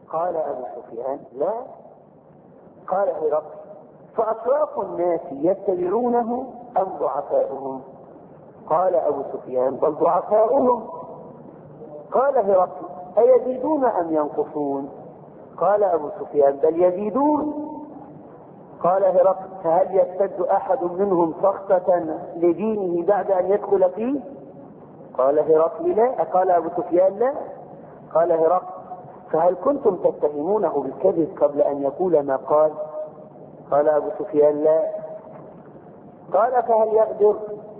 قال أبو سفيان لا. قال هرقل فأشراف الناس يتبعونه أم ضعفاؤهم؟ قال أبو سفيان بل ضعفاؤهم. قال هرقل أيزيدون أم ينقصون؟ قال أبو سفيان بل يزيدون. قال هرقل فهل يرتد أحد منهم سخطة لدينه بعد أن يدخل فيه؟ قال هرقل لا. قال أبو سفيان لا. قال هرقل فهل كنتم تتهمونه بالكذب قبل أن يقول ما قال؟ قال أبو سفيان لا. قال فهل يغدر؟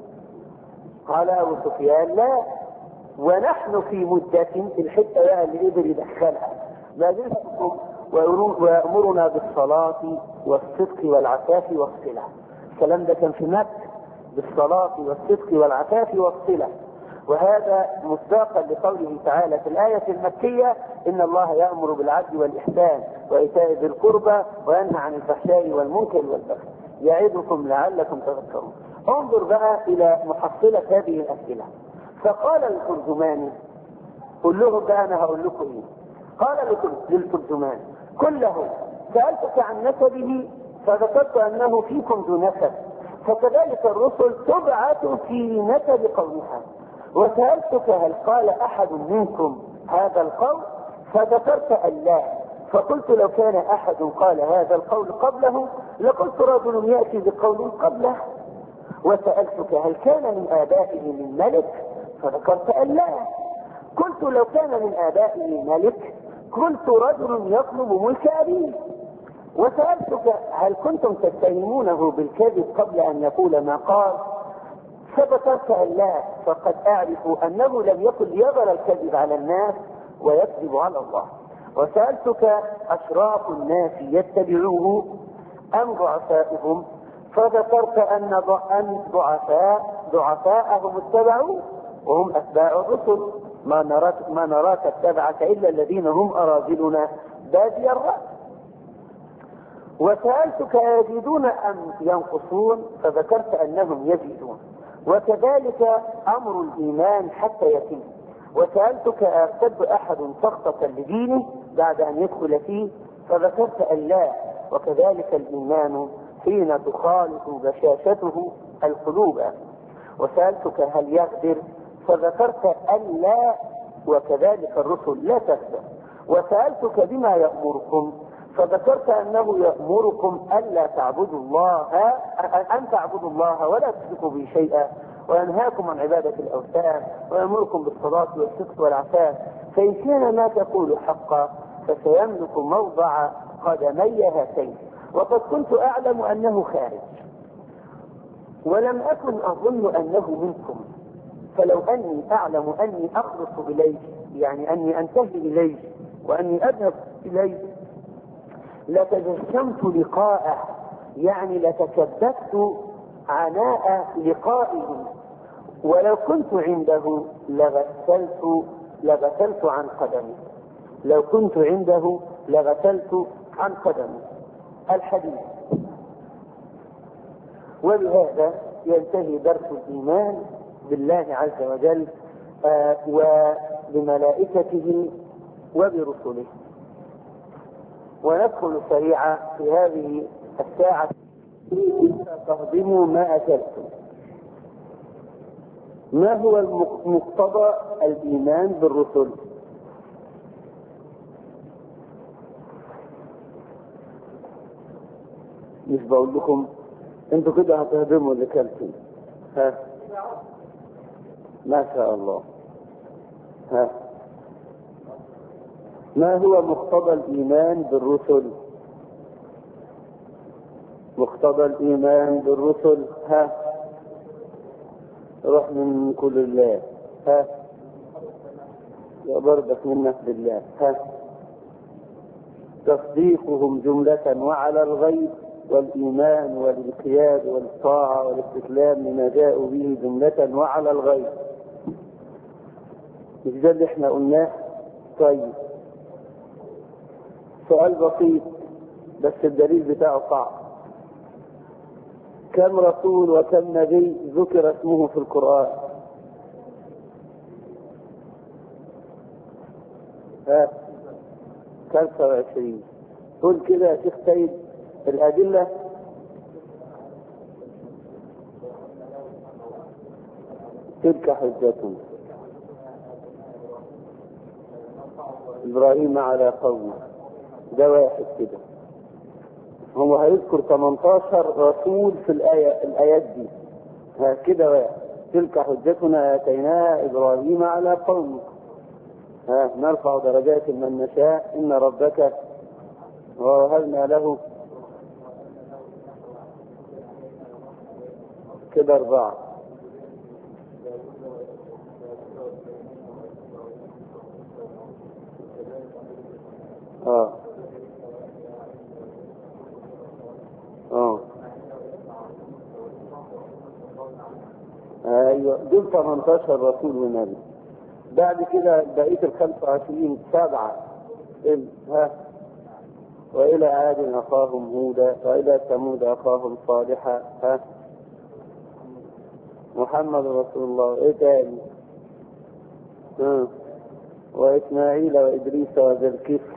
قال أبو سفيان لا. ونحن في مدة الحتة بقى اللي قدر يدخلها ما زلتكم ويأمرنا بالصلاة والصدق والعفاف والصلة. الكلام ده كان في مكة بالصلاة والصدق والعفاف والصلة، وهذا مصداقا لقوله تعالى في الآية المكية إن الله يأمر بالعدل والإحسان وإيتاء ذي القربى وينهى عن الفحشاء والمنكر والبغي يعظكم لعلكم تذكرون. انظر بقى إلى محصلة هذه الأسئلة. فقال الترجمان قل لهم بقى أنا هقول لكم إيه. قال للترجمان كله سألتك عن نسبه فذكرت أنه فيكم ذو نسب، فكذلك الرسل تبعث في نسب قومها، وسألتك هل قال أحد منكم هذا القول فذكرت أن لا، فقلت لو كان أحد قال هذا القول قبله لقلت رجل يأتي بقول قبله. وسألتك هل كان من آبائه من ملك فذكرت أن لا، قلت لو كان من آبائه ملك قلت رجل يطلب ملك أبيه. وسألتك هل كنتم تتهمونه بالكذب قبل أن يقول ما قال فذكرت أن لا، فقد أعرف أنه لم يكن ليظهر الكذب على الناس ويكذب على الله. وسألتك أشراف الناس يتبعوه أم ضعفاؤهم فذكرت أن ضعفاءهم اتبعوه وهم أتباع الرسل، ما نراك اتبعك إلا الذين هم أراذلنا بادي الرأي. وسألتك يزيدون أم ينقصون فذكرت أنهم يزيدون، وكذلك أمر الإيمان حتى يتم. وسألتك أرتد أحد سخطة لدينه بعد أن يدخل فيه فذكرت أن لا، وكذلك الإيمان حين تخالط بشاشته القلوب. وسألتك هل يغدر فذكرت أن لا، وكذلك الرسل لا تغدر. وسألتك بما يأمركم فذكرت أنه يأمركم ألا تعبدوا الله أن تعبدوا الله ولا تشركوا به شيئا، وينهاكم عن عبادة الأوثان، ويأمركم بالصلاة والصدق والعفاف، فإن كان ما تقول حقا فسيملك موضع قدمي هاتين. وقد كنت أعلم أنه خارج ولم أكن أظن أنه منكم، فلو أني أعلم أني أخلص إليه يعني أني أنتهي إليه وأني أذهب إليه لتجشمت لقاءه، يعني لتكبدت عناء لقائه، ولو كنت عنده لغسلت عن قدمي، لو كنت عنده لغسلت عن قدمي. الحديث. وبهذا ينتهي درس الإيمان بالله عز وجل وبملائكته وبرسله. وندخل سريعا في هذه الساعة تهضموا ما أكلتم. ما هو مقتضى الإيمان بالرسل؟ مش بقول لكم انتوا كده هتهضموا اللي كلتم. ها ما شاء الله. ها ما هو مقتضى الإيمان بالرسل؟ مقتضى الإيمان بالرسل. ها روح من كل الله. ها يا برضك منك بالله. ها تصديقهم جملة وعلى الغيب، والإيمان والانقياد والطاعة والاستسلام لما جاءوا به جملة وعلى الغيب. مش ده اللي احنا قلناه؟ طيب سؤال بسيط بس الدليل بتاعه صعب. كم رسول وكم نبي ذكر اسمه في القرآن؟ ها 25. قول كده يا شيخ سيد الأدلة. تلك حجتنا إبراهيم على قومه، ده واحد كده. هو هيذكر 18 رسول في الآيات دي. كده واحد. تلك حجتنا آتيناها إبراهيم على قومه. نرفع درجات من نشاء إن ربك ووهبنا له. كده 4. ايوه دول 18 رسول ونبي. بعد كده بقيه ال 25 7. والى عاد اخاهم هودا والى ثمود اخاهم صالحا. محمد رسول الله. ايه تاني؟ واسماعيل وادريس وذا الكفل.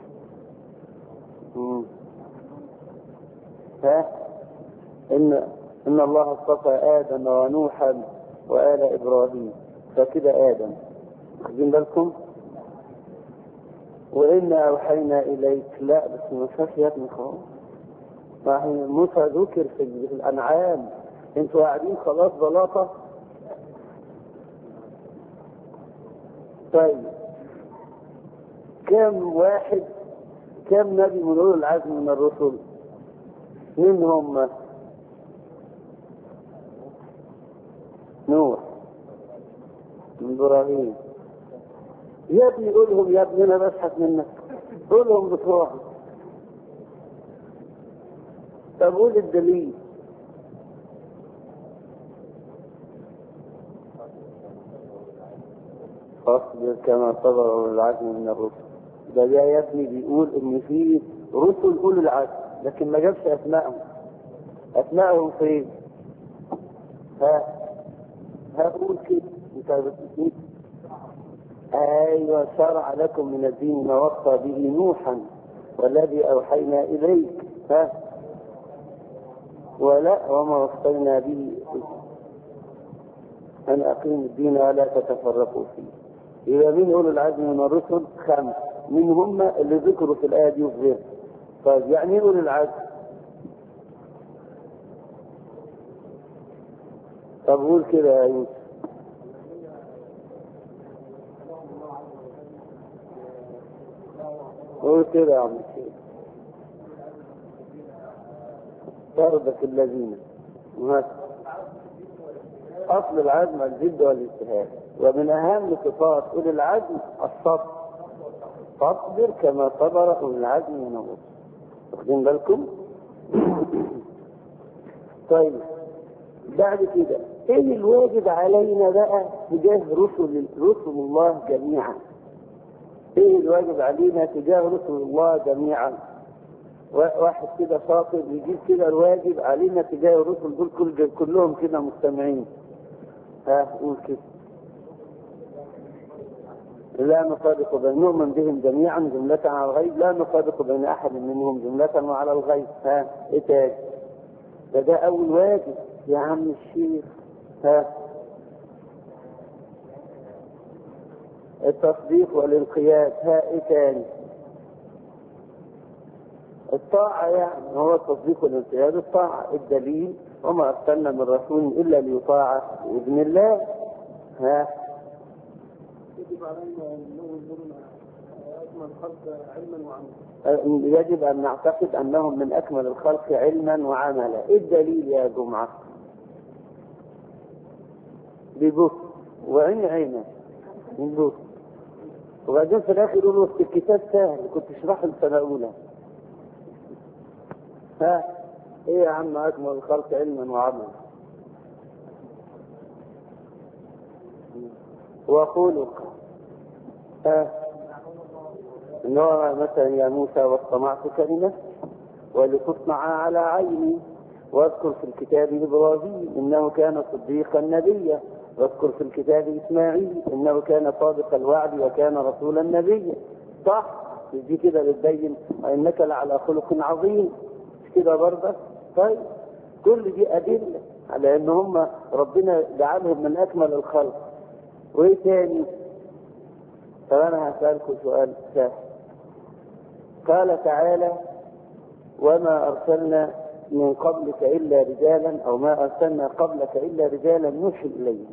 ان الله اصطفى ادم ونوحا وآل إبراهيم. فكده آدم. واخدين بالكم؟ وإنا أوحينا إليك. لا بس ما فيهاش يا ابني خلاص. موسى ذكر في الأنعام. انتوا قاعدين خلاص بلاطة. طيب كم نبي من أولي العزم من الرسل؟ مين هم؟ نوح، إبراهيم. يا ابني قولهم يا ابني، انا بسحب منك. قولهم بسرعه. طب قول الدليل. فاصبر كما صبر اولو العزم من الرسل. ده يا ابني بيقول ان في رسل اولي العزم، لكن ما جابش اسمائهم فين؟ هقول كده. انت بتقول ايوه شرع لكم من الدين ما وصى به نوحا والذي اوحينا اليك. وما وصينا به ان اقيموا الدين ولا تتفرقوا فيه. يبقى مين اولو العزم من الرسل؟ 5. مين هم اللي ذكروا في الايه دي وغيرها؟ طيب يعني ايه اولو العزم؟ طب قول كده يا يوسف. قول كده يا عم الشيخ. طردك الذين. اصل العزم الجد والاجتهاد، ومن اهم صفات اولي العزم الصبر. فاصبر كما صبر اولي العزم من الرسل. واخدين بالكم؟ طيب بعد كده ايه الواجب علينا بقى تجاه رسل الله جميعا؟ ايه الواجب علينا تجاه رسل الله جميعا؟ واحد كده شاطر يجيب كده الواجب علينا تجاه الرسل دول كلهم كده مجتمعين. قول كده. لا نفرق بين نؤمن بهم جميعا جملة على الغيب، لا نفرق بين احد منهم جملة وعلى الغيب. ايه تاني؟ ده اول واجب يا عم الشيخ. التصديق والانقياد. ايه تاني؟ الطاعة. يعني هو التصديق والانقياد الطاعة. الدليل وما أرسلنا من رسول إلا ليطاع بإذن الله. يجب علينا أنهم أكمل الخلق علما وعملا. يجب أن نعتقد أنهم من أكمل الخلق علما وعملا. إيه الدليل يا جمعة؟ ببص وعينه ببص. وبعدين في الآخر يقولوا في الكتاب سهل كنت اشرحه السنة الأولى. ايه يا عم اكمل الخلق علما وعملا وخلق. ان هو مثلا يا موسى واصطنعتك لنفسي ولتصنع على عيني. واذكر في الكتاب ابراهيم انه كان صديقا نبيا. واذكر في الكتاب اسماعيل انه كان صادق الوعد وكان رسولا نبيا. صح؟ دي كده بتبين انك لعلى خلق عظيم، مش كده برضه؟ طيب كل دي ادله على ان هم ربنا جعلهم من اكمل الخلق. وايه تاني؟ طب انا هسألكم سؤال سهل. قال تعالى: وما ارسلنا من قبلك الا رجالا، او ما ارسلنا قبلك الا رجالا نوحي اليهم.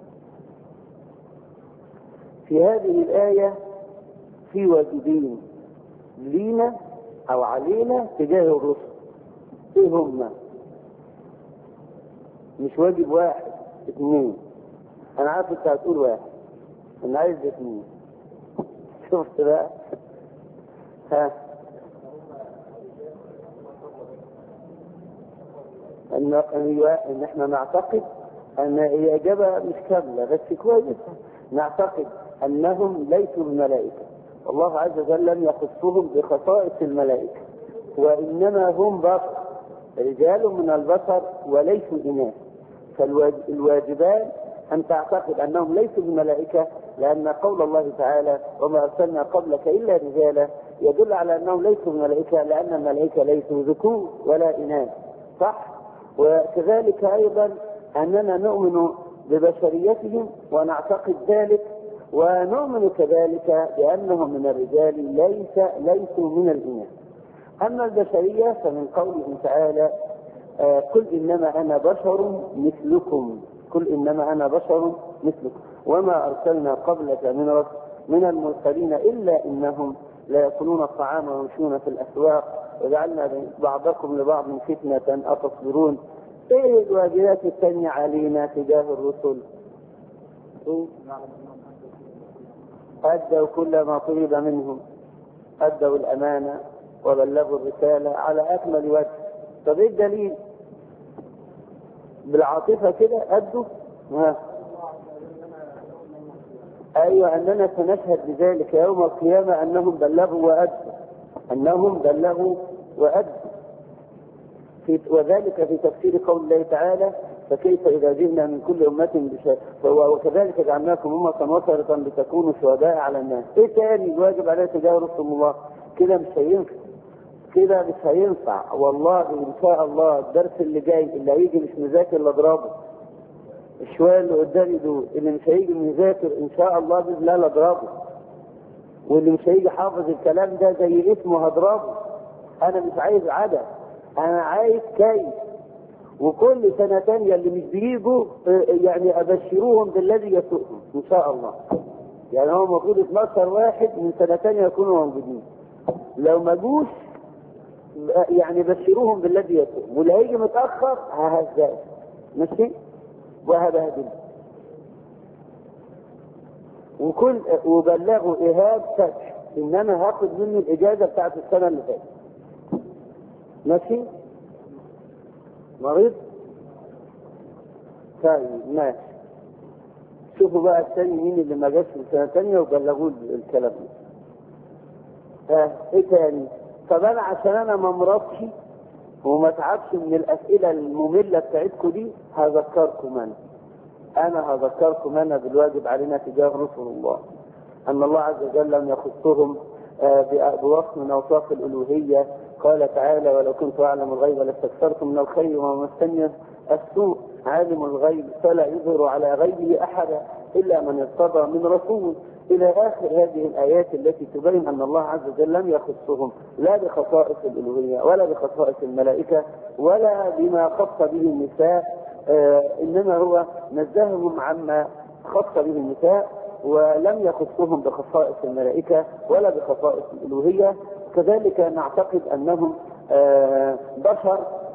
في هذه الايه في واجبين لينا او علينا تجاه الرسل. ايه هما؟ مش واجب واحد، اثنين. انا عارف انت هتقول واحد، انا عايز اثنين. شفت بقى؟ ها، ان احنا نعتقد ان هي اجابه مش كامله بس كويسه. نعتقد انهم ليسوا الملائكه، الله عز وجل لم يخصهم بخصائص الملائكه، وانما هم بشر، رجال من البشر وليسوا اناث. فالواجبان ان تعتقد انهم ليسوا الملائكه، لان قول الله تعالى: وما ارسلنا قبلك الا رجالا، يدل على انهم ليسوا الملائكه، لان الملائكه ليسوا ذكور ولا اناث. صح؟ وكذلك ايضا اننا نؤمن ببشريتهم ونعتقد ذلك، ونؤمن كذلك بانهم من الرجال ليسوا من الاناث. اما البشريه فمن قوله تعالى: قل انما انا بشر مثلكم، قل انما انا بشر مثلكم وما ارسلنا قبلك من المرسلين الا انهم لا ياكلون الطعام ويمشون في الاسواق وجعلنا بعضكم لبعض فتنة أتصبرون. ايه الواجبات الثانية علينا تجاه الرسل؟ أدوا كل ما طلب منهم، أدوا الأمانة وبلغوا الرسالة على أكمل وجه. طب ايه الدليل؟ بالعاطفة كده أدوا؟ أيوة، أننا سنشهد بذلك يوم القيامة أنهم بلغوا وأدوا، أنهم بلغوا وأدوا. وذلك في تفسير قول الله تعالى: فكيف إذا جئنا من كل أمة بشهيد وكذلك جعلناكم أمة وسطا لتكونوا شهداء على الناس. إيه تاني الواجب عليه تجاه رسل الله؟ كده مش هينفع، كده مش هينفع والله. إن شاء الله الدرس اللي جاي اللي هيجي مش مذاكر اللي اضربه، الشوية اللي قدامي دول اللي مش هيجي مذاكر إن شاء الله بإذن الله اضربه، واللي مش هيجي حافظ الكلام ده زي اسمه هضربه. أنا مش عايز عدد، أنا عايز كيف. وكل سنة تانية اللي مش بيجوا يعني أبشروهم بالذي يسوءهم إن شاء الله. يعني هو المفروض 12 واحد من سنة تانية يكونوا موجودين، لو ما جوش يعني بشروهم بالذي يسوءهم، واللي هيجي متأخر ههزاه ماشي وهبهدل. وبلغوا إيهاب فتح إن أنا هاخد منه الإجازة بتاعت السنة اللي فاتت. ماشي؟ مريض؟ طيب ماشي. شوفوا بقى الثاني مين اللي ما جاش من سنة تانية وبلغوه الكلام ده. ايه تاني؟ طب انا عشان انا ما مرضش وما اتعبش من الاسئلة المملة بتاعتكم دي هذكركم انا بالواجب علينا تجاه رسل الله، ان الله عز وجل لم يخصهم بوصف من اوصاف الالوهية. قال تعالى: ولو كنت اعلم الغيب لاستكثرت من الخير وما مسني السوء، عالم الغيب فلا يظهر على غيبه احدا الا من ارتضى من رسول، الى اخر هذه الايات التي تبين ان الله عز وجل لم يخصهم لا بخصائص الالوهيه ولا بخصائص الملائكه ولا بما خص به النساء، انما هو نزههم عما خص به النساء، ولم يخصهم بخصائص الملائكه ولا بخصائص الالوهيه. كذلك نعتقد انهم بشر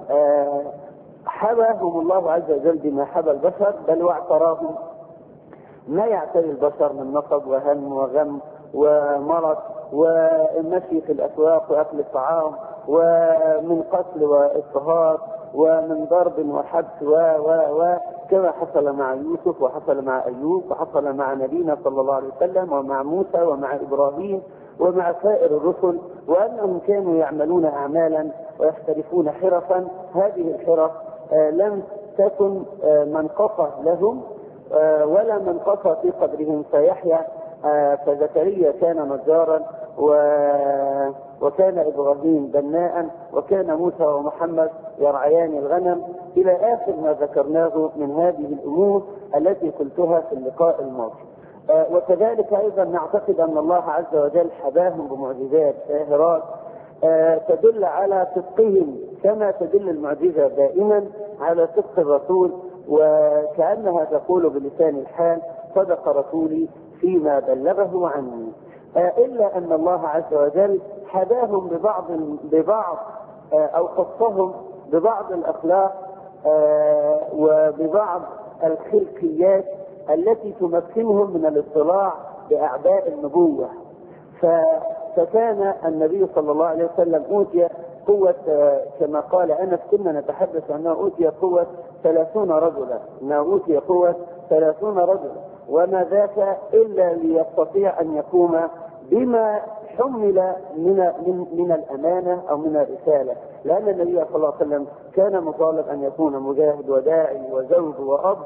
حباهم الله عز وجل بما حبى البشر، بل واعتراهم ما يعتري البشر من نصب وهم وغم ومرض والمشي في الاسواق واكل الطعام ومن قتل واضطهاد ومن ضرب وحبس كما حصل مع يوسف وحصل مع ايوب وحصل مع نبينا صلى الله عليه وسلم ومع موسى ومع ابراهيم ومع سائر الرسل، وانهم كانوا يعملون اعمالا ويحترفون حرفا. هذه الحرف لم تكن منقصة لهم ولا منقصة في قدرهم. فيحيى فزكريا كان نجارا وكان إبراهيم بناء، وكان موسى ومحمد يرعيان الغنم، إلى آخر ما ذكرناه من هذه الأمور التي قلتها في اللقاء الماضي. وكذلك أيضا نعتقد أن الله عز وجل حباهم بمعجزات ساهرات تدل على صدقهم، كما تدل المعجزة دائما على صدق الرسول، وكأنها تقول بلسان الحال: صدق رسولي فيما بلغه عني. إلا أن الله عز وجل حباهم ببعض أو خصهم ببعض الأخلاق وببعض الخلقيات التي تمكنهم من الاطلاع بأعباء النبوة. فكان النبي صلى الله عليه وسلم أوتي قوة، كما قال أنس: كنا نتحدث أنه أوتي قوة 30 رجلا، أنه أوتي قوة 30 رجلا، وما ذاك إلا ليستطيع أن يقوم بما حمل من الأمانة أو من الرسالة، لأن النبي صلى الله عليه وسلم كان مطالب أن يكون مجاهد وداعي وزوج وأب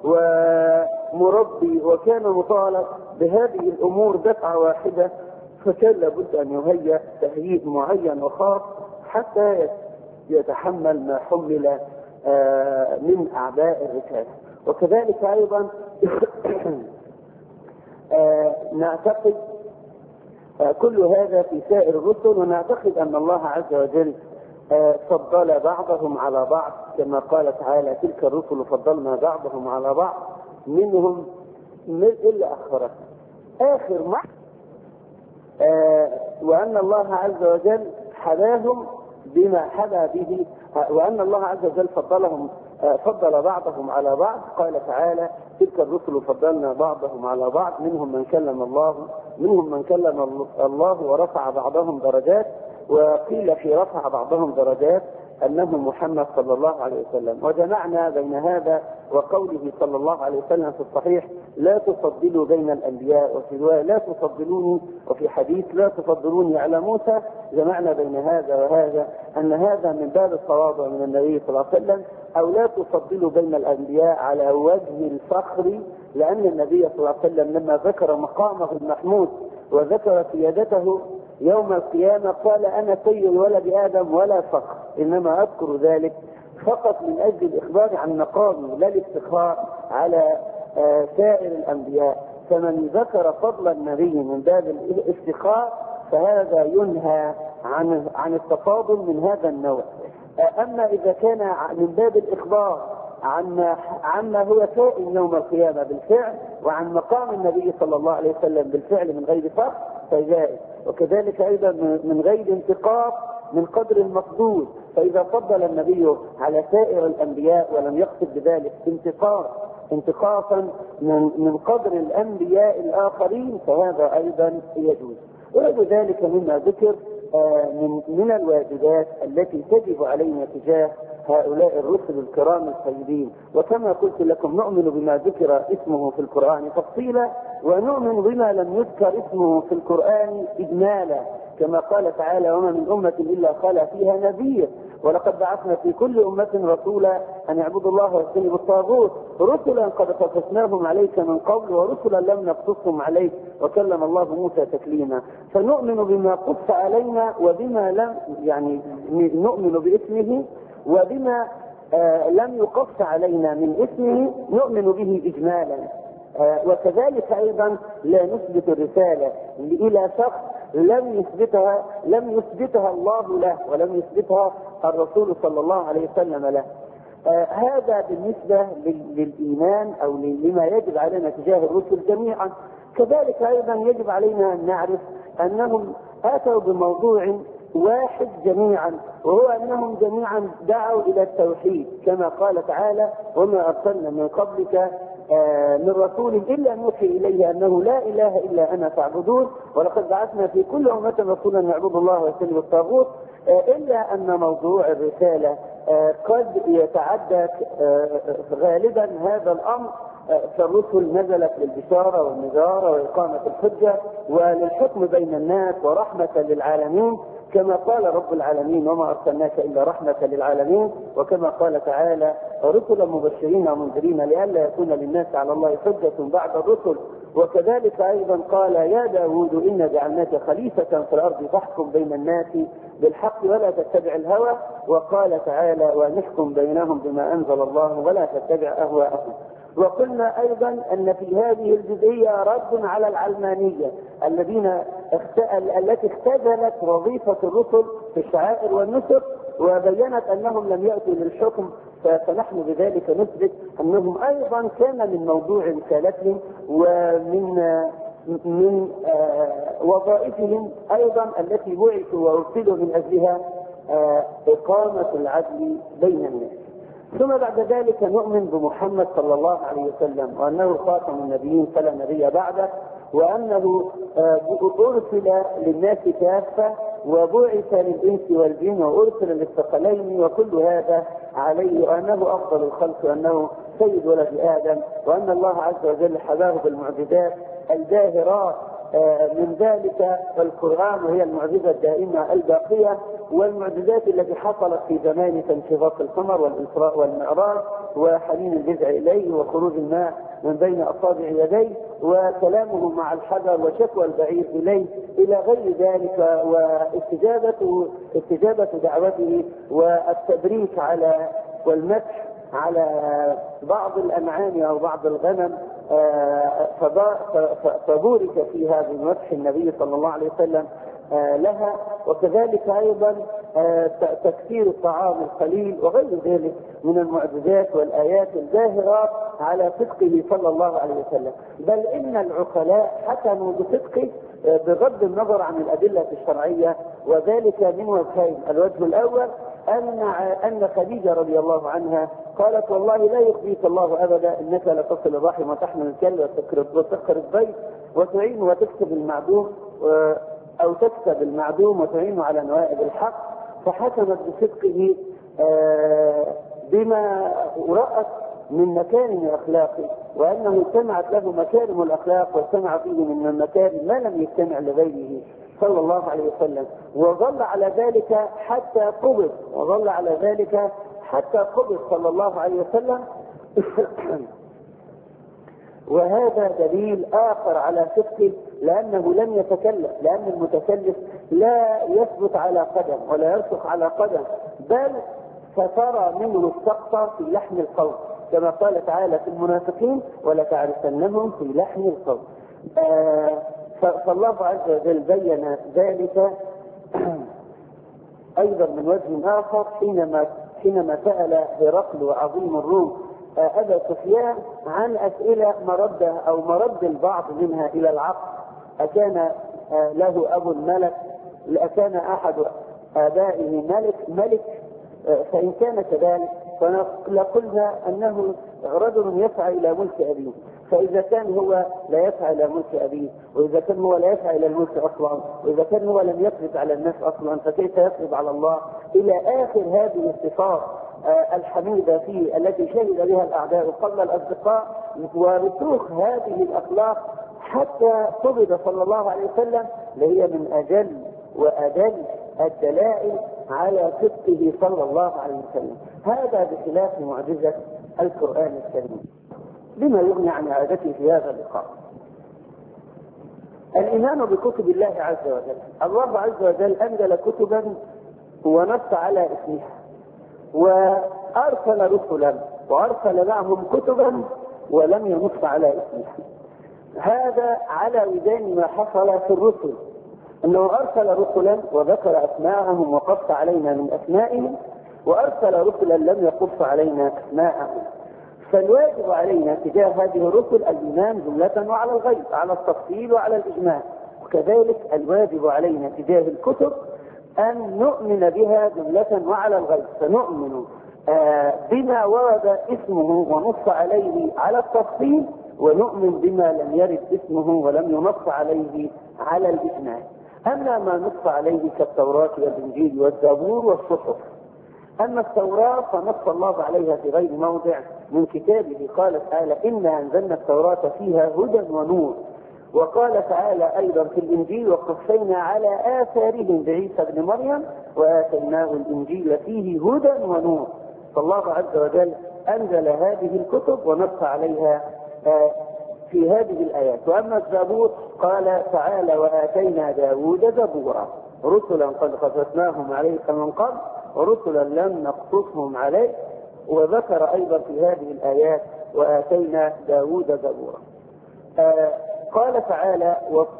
ومربي، وكان مطالب بهذه الأمور دفعة واحدة، فكان لابد أن يهيأ تهيئ معين وخاص حتى يتحمل ما حمل من أعباء الرسالة. وكذلك أيضا نعتقد كل هذا في سائر الرسل، ونعتقد أن الله عز وجل فضل بعضهم على بعض، كما قال تعالى: تلك الرسل فضلنا بعضهم على بعض منهم إلا آخر ما وأن الله عز وجل حباهم بما حبا به، وأن الله عز وجل فضل بعضهم على بعض. قال تعالى: تلك الرسل فضلنا بعضهم على بعض منهم من كلم الله ورفع بعضهم درجات. وقيل في رفع بعضهم درجات أنه محمد صلى الله عليه وسلم. وجمعنا بين هذا وقوله صلى الله عليه وسلم في الصحيح: لا تفضلوا بين الأنبياء، وفي رواية: لا تفضلوني، وفي حديث: لا تفضلوني على موسى. جمعنا بين هذا وهذا أن هذا من باب التواضع من النبي صلى الله عليه وسلم، أو لا تفضلوا بين الأنبياء على وجه الفخر، لأن النبي صلى الله عليه وسلم لما ذكر مقامه المحمود وذكر سيادته يوم القيامة قال: أنا سيد ولد آدم ولا فخر، إنما أذكر ذلك فقط من أجل الإخبار عن مقامي لا الافتخار على سائر الأنبياء. فمن ذكر فضل النبي من باب الافتخار فهذا ينهى عن التفاضل من هذا النوع. أما إذا كان من باب الإخبار عما هو كائن يوم القيامة بالفعل، وعن مقام النبي صلى الله عليه وسلم بالفعل من غير فخر فجائز. وكذلك أيضا من غير انتقاص من قدر المقدور، فإذا فضل النبي على سائر الأنبياء ولم يقصد بذلك انتقاصا من قدر الأنبياء الآخرين فهذا أيضا يجوز. وغير ذلك مما ذكر من الواجبات التي تجب علينا تجاه هؤلاء الرسل الكرام الطيبين. وكما قلت لكم نؤمن بما ذكر اسمه في القرآن تفصيلا، ونؤمن بما لم يذكر اسمه في القرآن إجمالا، كما قال تعالى: وما من أمة إلا خلا فيها نذير، ولقد بعثنا في كل أمة رسولا أن يعبدوا الله واجتنبوا الطاغوت، رسلا قد قصصناهم عليك من قبل ورسلا لم نقصصهم عليك وكلم الله موسى تكليما. فنؤمن بما قص علينا وبما لم نؤمن باسمه، وبما لم يقص علينا من اسمه نؤمن به إجمالا. وكذلك أيضا لا نثبت الرسالة إلى شخص لم يثبتها الله له ولم يثبتها الرسول صلى الله عليه وسلم له. هذا بالنسبة للإيمان أو لما يجب علينا تجاه الرسل جميعا. كذلك أيضا يجب علينا أن نعرف أنهم أتوا بموضوع واحد جميعا، وهو أنهم جميعا دعوا إلى التوحيد، كما قال تعالى: وما أرسلنا من قبلك من رسول إلا نوحي إليه أنه لا إله إلا أنا فاعبدون، ولقد بعثنا في كل أمة رسولا يعبدوا الله ويجتنبوا الطاغوت. إلا أن موضوع الرسالة قد يتعدى غالبا هذا الأمر، فالرسل نزلت للبشارة والنذارة وإقامة الحجة وللحكم بين الناس ورحمة للعالمين، كما قال رب العالمين: وما أرسلناك إلا رحمة للعالمين. وكما قال تعالى: رسلا مبشرين ومنذرين لئلا يكون للناس على الله حجة بعد الرسل وكذلك أيضا قال يا داود إنا جعلناك خليفة في الأرض فاحكم بين الناس بالحق ولا تتبع الهوى. وقال تعالى ونحكم بينهم بما أنزل الله ولا تتبع أهواءهم. وقلنا أيضا أن في هذه الجزئية رد على العلمانية التي اختزلت وظيفة الرسل في الشعائر والنسك وبينت أنهم لم يأتوا للحكم، فنحن بذلك نثبت أنهم أيضا كان من موضوع رسالتهم ومن وظائفهم أيضا التي بعثوا وأرسلوا من أجلها إقامة العدل بين الناس. ثم بعد ذلك نؤمن بمحمد صلى الله عليه وسلم وأنه خاتم النبيين فلا نبي بعده، وأنه أرسل للناس كافة وبعث للإنس والجن وأرسل للثقلين، وكل هذا عليه، وأنه أفضل الخلق وأنه سيد ولد آدم، وأن الله عز وجل حباه بالمعجزات الباهرات من ذلك القرآن وهي المعجزة الدائمة الباقية، والمعجزات التي حصلت في زمان كانشقاق القمر والإسراء والمعراج وحنين الجذع إليه وخروج الماء من بين أصابع يديه وكلامه مع الحجر وشكوى البعير إليه إلى غير ذلك، واستجابة دعوته والتبريك على والمدح على بعض الأنعام أو بعض الغنم، فبورك فيها بمدح النبي صلى الله عليه وسلم لها. وكذلك أيضا تكثير الطعام القليل وغير ذلك من المعجزات والآيات الباهرات على صدقه صلى الله عليه وسلم. بل إن العقلاء حكموا بصدقه بغض النظر عن الأدلة الشرعية، وذلك من وجهين. الوجه الأول أن خديجة رضي الله عنها قالت والله لا يخزيك الله أبدا إنك لتصل الرحم وتحمل الكل وتسخر الضيف وتعين وتكسب المعدوم أو تكسب المعدوم وتعين على نوائب الحق. فحكمت بصدقه بما رأت من مكارم أخلاقه، وأنه اجتمعت له مكارم الأخلاق واجتمع فيه من المكارم ما لم يجتمع لغيره صلى الله عليه وسلم، وظل على ذلك حتى قبض صلى الله عليه وسلم. وهذا دليل آخر على صدقه، لأنه لم يتكلف، لأن المتكلف لا يثبت على قدم ولا يرسخ على قدم، بل فترى منه السقط في لحن القول، كما قال تعالى في المنافقين ولتعرفنهم في لحن القول. فالله عز وجل بين ذلك أيضا من وجه آخر حينما سأل هرقل عظيم الروم أبا سفيان عن أسئلة مرد البعض منها إلى العقل: أكان له أب ملك؟ أكان أحد آبائه ملك؟ فإن كان كذلك فلقلنا أنه رجل يسعى إلى ملك أبيه، فإذا كان هو لا يسعى إلى ملك أبيه، وإذا كان هو لا يسعى إلى الملك أصلا، وإذا كان هو لم يفرض على الناس أصلا، فكيف يفرض على الله؟ إلى آخر هذه الصفات الحميدة فيه التي شهد بها الأعداء قبل الأصدقاء، ورسوخ هذه الأخلاق حتى قبض صلى الله عليه وسلم، لهي من أجل وأدل الدلائل على صدقه صلى الله عليه وسلم. هذا بخلاف معجزة القرآن الكريم، بما يغني عن عادته في هذا اللقاء. الإيمان بكتب الله عز وجل. الله عز وجل أنزل كتبا ونص على اسمها، وأرسل رسلا وأرسل معهم كتبا ولم ينص على اسمها. هذا على وزان ما حصل في الرسل، أنه أرسل رسلا وذكر أسماءهم وقص علينا من أسمائهم، وأرسل رسلا لم يقص علينا أسماءهم. فالواجب علينا تجاه هذه الرسل الإيمان جملة وعلى الغيب، على التفصيل وعلى الإجمال. وكذلك الواجب علينا تجاه الكتب أن نؤمن بها جملة وعلى الغيب، فنؤمن بما ورد اسمه ونص عليه على التفصيل، ونؤمن بما لم يرد اسمه ولم ينص عليه على الإجمال. أما ما نص عليه كالتوراة والإنجيل والزبور والصحف. أما التوراة فنص الله عليها في غير موضع من كتابه، قال تعالى إنا أنزلنا التوراة فيها هدى ونور. وقال تعالى أيضا في الإنجيل وقفينا على آثارهم بعيسى ابن مريم وآتيناه الإنجيل فيه هدى ونور. فالله عز وجل أنزل هذه الكتب ونص عليها في هذه الآيات. وأما الزبور قال تعالى وآتينا داود زبورا رسلا قد قصصناهم عليك من قبل ورسلا لم نقصصهم عليك. وذكر أيضا في هذه الآيات وآتينا داود زبورا. قال تعالى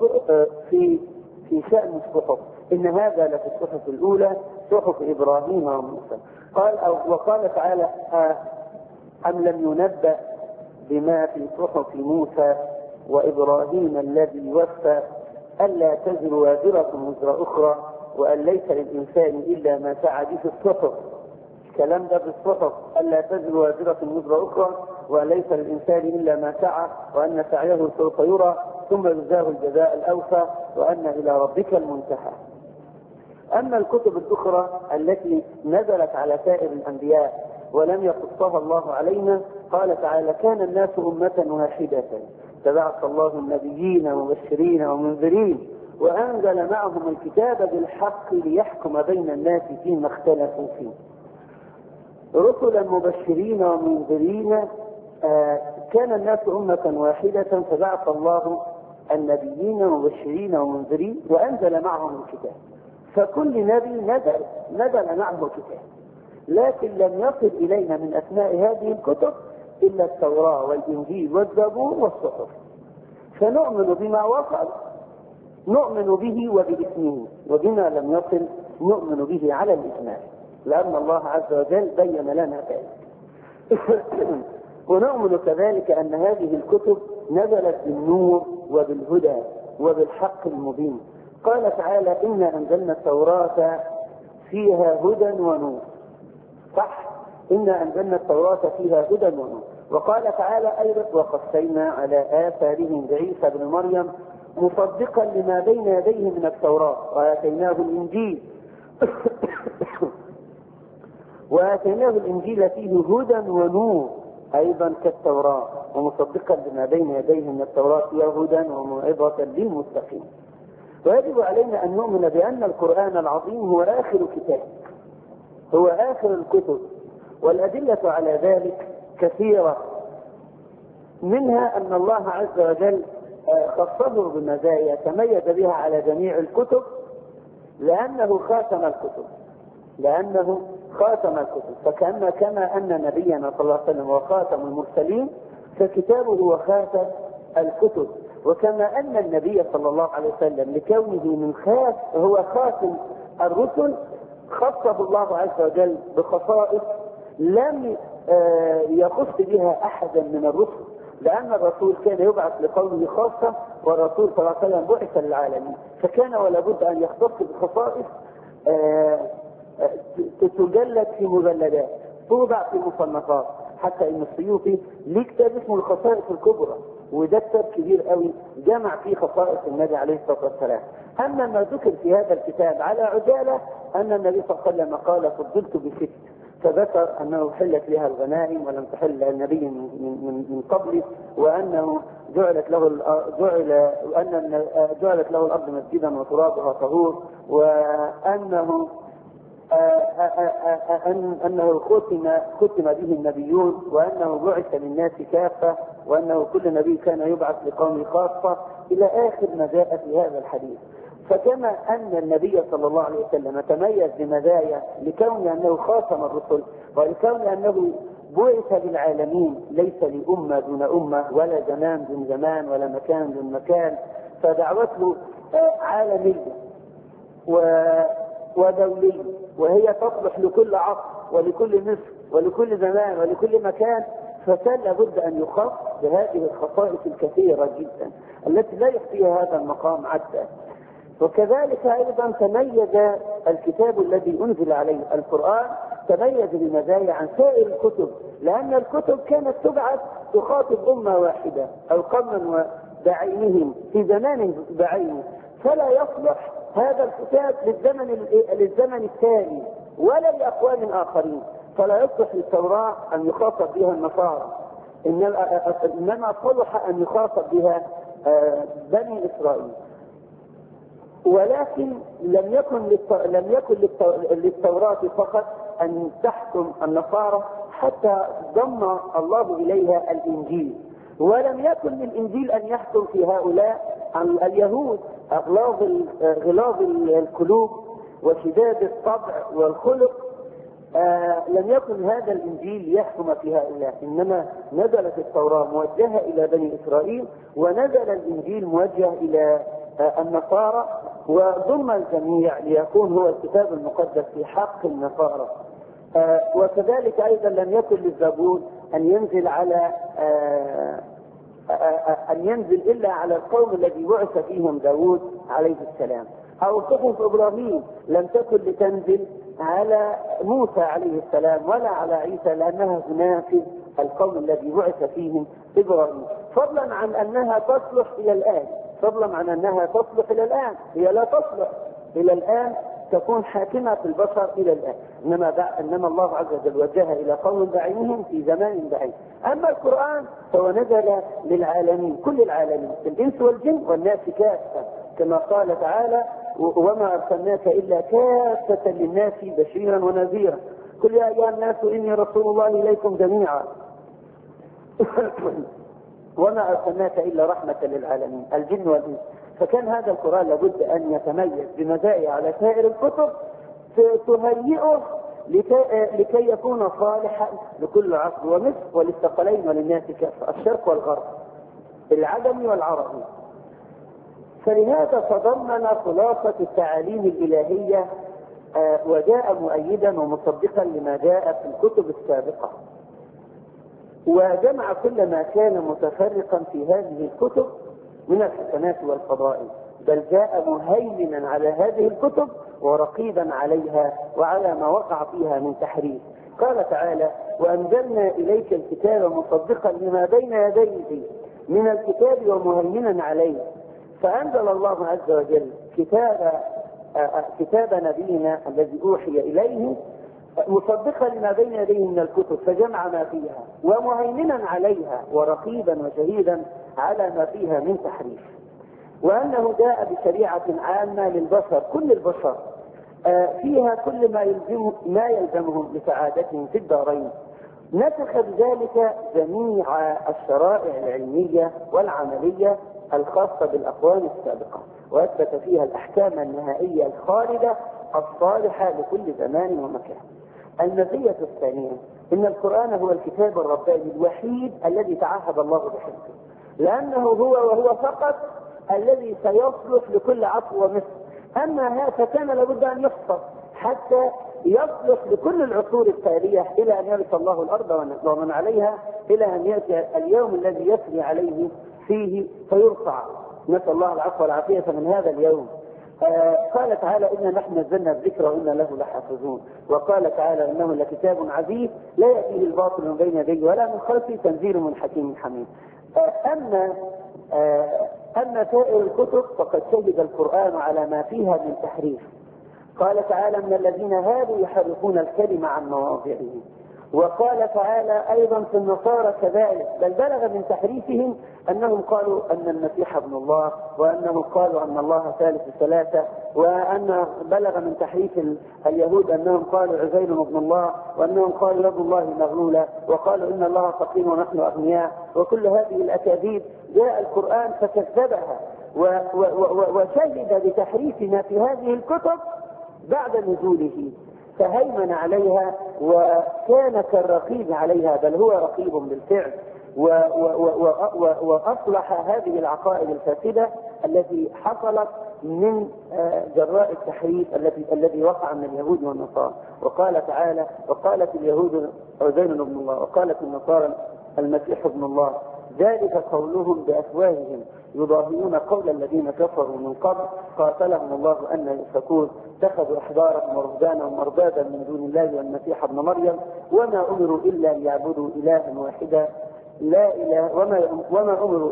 في شأن الصحف إن هذا لفي الصحف الأولى صحف إبراهيم وموسى. وقال تعالى أم لم ينبأ بما في صحف موسى وإبراهيم الذي وفى ألا تزر وازرة وزر أخرى وأن ليس للإنسان إلا ما سعى في الصحف. الكلام ده بالصحف ألا تزر وازرة وزر أخرى وأن ليس للإنسان إلا ما سعى وأن سعيه سوف يرى ثم يجزاه الجزاء الأوفى وأن إلى ربك المنتهى. أما الكتب الأخرى التي نزلت على سائر الأنبياء ولم يقصها الله علينا قال تعالى كان الناس أمة واحدة فبعث الله النبيين مبشرين ومنذرين وأنزل معهم الكتاب بالحق ليحكم بين الناس فيما اختلفوا فيه. رسلا مبشرين ومنذرين. كان الناس أمة واحدة فبعث الله النبيين مبشرين ومنذرين وأنزل معهم الكتاب. فكل نبي نزل معه كتاب لكن لم يصل إلينا من أثناء هذه الكتب إلا التوراة والإنجيل والزبور والصحف. فنؤمن بما وصل نؤمن به وباسمه وبما لم يصل نؤمن به على الإجمال لأن الله عز وجل بين لنا ذلك. ونؤمن كذلك أن هذه الكتب نزلت بالنور وبالهدى وبالحق المبين. قال تعالى إنا أنزلنا التوراة فيها هدى ونور. صح إنا أنزلنا التوراة فيها هدى ونور. وقال تعالى أيضا وقفينا على آثارهم بعيسى بن مريم مصدقا لما بين يديه من التوراة وآتيناه الإنجيل فيه هدى ونور أيضا كالتوراة ومصدقا لما بين يديه من التوراة فيها هدى وموعظة للمتقين. ويجب علينا أن نؤمن بأن القرآن العظيم هو آخر كتاب هو آخر الكتب. والأدلة على ذلك كثيرة منها أن الله عز وجل خصه بمزايا تميز بها على جميع الكتب لأنه خاتم الكتب كما أن نبينا صلى الله عليه وسلم هو خاتم المرسلين فكتابه هو خاتم الكتب. وكما أن النبي صلى الله عليه وسلم لكونه هو خاتم الرسل خصه الله عز وجل بخصائص لم يخص بها أحدا من الرسل لأن الرسول كان يبعث لقومه خاصة والرسول صلى الله عليه وسلم بعث للعالمين فكان ولا بد أن يختص بخصائص تجلد في مجلدات توضع في مصنفات. حتى ان السيوطي ليه كتاب اسمه الخصائص الكبرى وده كتاب كبير قوي جمع فيه خصائص النبي عليه الصلاه والسلام. اما ما ذكر في هذا الكتاب على عجاله ان النبي صلى الله عليه وسلم قال فضلت بست فذكر انه حلت لها الغنائم ولم تحل لها النبي من قبله وانه جعلت له الارض مسجدا وترابها طهور وانه أنه ختم به النبيون وأنه بعث للناس كافة وأنه كل نبي كان يبعث لقومه خاصة إلى آخر ما جاء في هذا الحديث. فكما أن النبي صلى الله عليه وسلم تميز بمزايا لكون أنه خاتم الرسل ولكون أنه بعث للعالمين ليس لأمة دون أمة ولا زمان دون زمان ولا مكان دون مكان فدعوته عالمية ودولية وهي تصلح لكل عصر ولكل مصر ولكل زمان ولكل مكان فكان لابد أن يخص بهذه الخصائص الكثيرة جدا التي لا يحصيها هذا المقام عدا. وكذلك أيضا تميز الكتاب الذي أنزل عليه القرآن تميز بمزايا عن سائر الكتب لأن الكتب كانت تبعث تخاطب أمة واحدة أو قوما بعينهم في زمان بعينه فلا يصلح هذا الكتاب للزمن التالي ولا لأقوام آخرين. فلا يصلح للتوراة أن يخاطب بها النصارى إنما صلح أن يخاطب بها بني إسرائيل. ولكن لم يكن للتوراة فقط أن تحكم النصارى حتى ضم الله إليها الإنجيل ولم يكن للإنجيل أن يحكم في هؤلاء اليهود غلاظ القلوب وشداد الطبع والخلق. لم يكن هذا الإنجيل يحكم في هؤلاء، إنما نزلت التوراة موجهة إلى بني إسرائيل، ونزل الإنجيل موجه إلى النصارى، وضم الجميع ليكون هو الكتاب المقدس في حق النصارى. وكذلك أيضا لم يكن للزبور أن ينزل إلا على القوم الذي بعث فيهم داود عليه السلام، أو صحف إبراهيم لم تكن لتنزل على موسى عليه السلام ولا على عيسى، لأنها تنافذ القوم الذي بعث فيهم إبراهيم، فضلا عن أنها تصلح إلى الآن. هي لا تصلح إلى الآن تكون حاكمة في البشر إلى الآن، إنما الله عز وجل وجهها إلى قوم بعينهم في زمان بعيد. أما القرآن فهو نزل للعالمين، كل العالمين، الإنس والجن والناس كافة، كما قال تعالى: وما أرسلناك إلا كافة للناس بشيرا ونذيرا، قل يا أيها الناس إني رسول الله إليكم جميعا وما أرسلناك إلا رحمة للعالمين، الجن والإنس. فكان هذا القرآن لابد أن يتميز بمزايا على سائر الكتب تهيئه لكي يكون صالحا لكل عصر ومصر وللثقلين وللناس كافة، الشرق والغرب، العجمي والعربي. فلهذا تضمن خلاصة التعاليم الإلهية وجاء مؤيدا ومصدقا لما جاء في الكتب السابقة، وجمع كل ما كان متفرقا في هذه الكتب من الحسنات والفضائل، بل جاء مهيمنا على هذه الكتب ورقيبا عليها وعلى ما وقع فيها من تحريف. قال تعالى: وأنزلنا إليك الكتاب مصدقا لما بين يديه من الكتاب ومهيمنا عليه. فأنزل الله عز وجل كتاب نبينا الذي أوحي إليه مصدقا لما بين يديه من الكتب، فجمع ما فيها ومهيمنا عليها ورقيبا وشهيدا على ما فيها من تحريف. وأنه جاء بشريعة عامة للبشر، كل البشر، فيها كل ما يلزمهم لسعادتهم في الدارين. نسخ بذلك جميع الشرائع العلمية والعملية الخاصة بالأقوال السابقة، وأثبت فيها الأحكام النهائية الخالدة الصالحة لكل زمان ومكان. المزية الثانية: إن القرآن هو الكتاب الرباني الوحيد الذي تعهد الله بحفظه، لأنه هو فقط الذي سيصلح لكل عصر ومصر. أما هذا كان لابد أن يحفظ حتى يصلح لكل العصور التالية إلى أن يرث الله الأرض ومن عليها، إلى أن يأتي اليوم الذي يسري عليه فيه فيرفع. نسأل الله العفو والعافية من هذا اليوم. قال تعالى: إنا نحن نزلنا الذكر وإنا له لحافظون. وقال تعالى: إنه لكتاب عزيز لا يأتيه الباطل من بين يديه ولا من خلفه تنزيل من حكيم حميد. أما سائر الكتب فقد شهد القرآن على ما فيها من تحريف. قال تعالى: من الذين هادوا يحرفون الكلم عن مواضعه. وقال تعالى أيضا في النصارى كذلك، بل بلغ من تحريفهم أنهم قالوا أن المسيح ابن الله، وأنهم قالوا أن الله ثالث ثلاثة، وأن بلغ من تحريف اليهود أنهم قالوا عزير ابن الله، وأنهم قالوا يد الله مغلولة، وقالوا إن الله فقير ونحن أغنياء. وكل هذه الأكاذيب جاء القرآن فكذبها وشهد بتحريف ما في هذه الكتب بعد نزوله، فهيمن عليها وكان كالرقيب عليها، بل هو رقيب بالفعل، وأصلح هذه العقائد الفاسدة التي حصلت من جراء التحريف الذي وقع من اليهود والنصارى. وقال تعالى: وقالت اليهود عزير ابن الله وقالت النصارى المسيح ابن الله، ذلك قولهم بأفواههم يضاهئون قول الذين كفروا من قبل قاتلهم الله أن يؤفكون، اتخذوا أحبارهم ورهبانهم أربابا من دون الله والمسيح ابن مريم وما أمروا إلا ليعبدوا إلها واحدا لا إله وما أمروا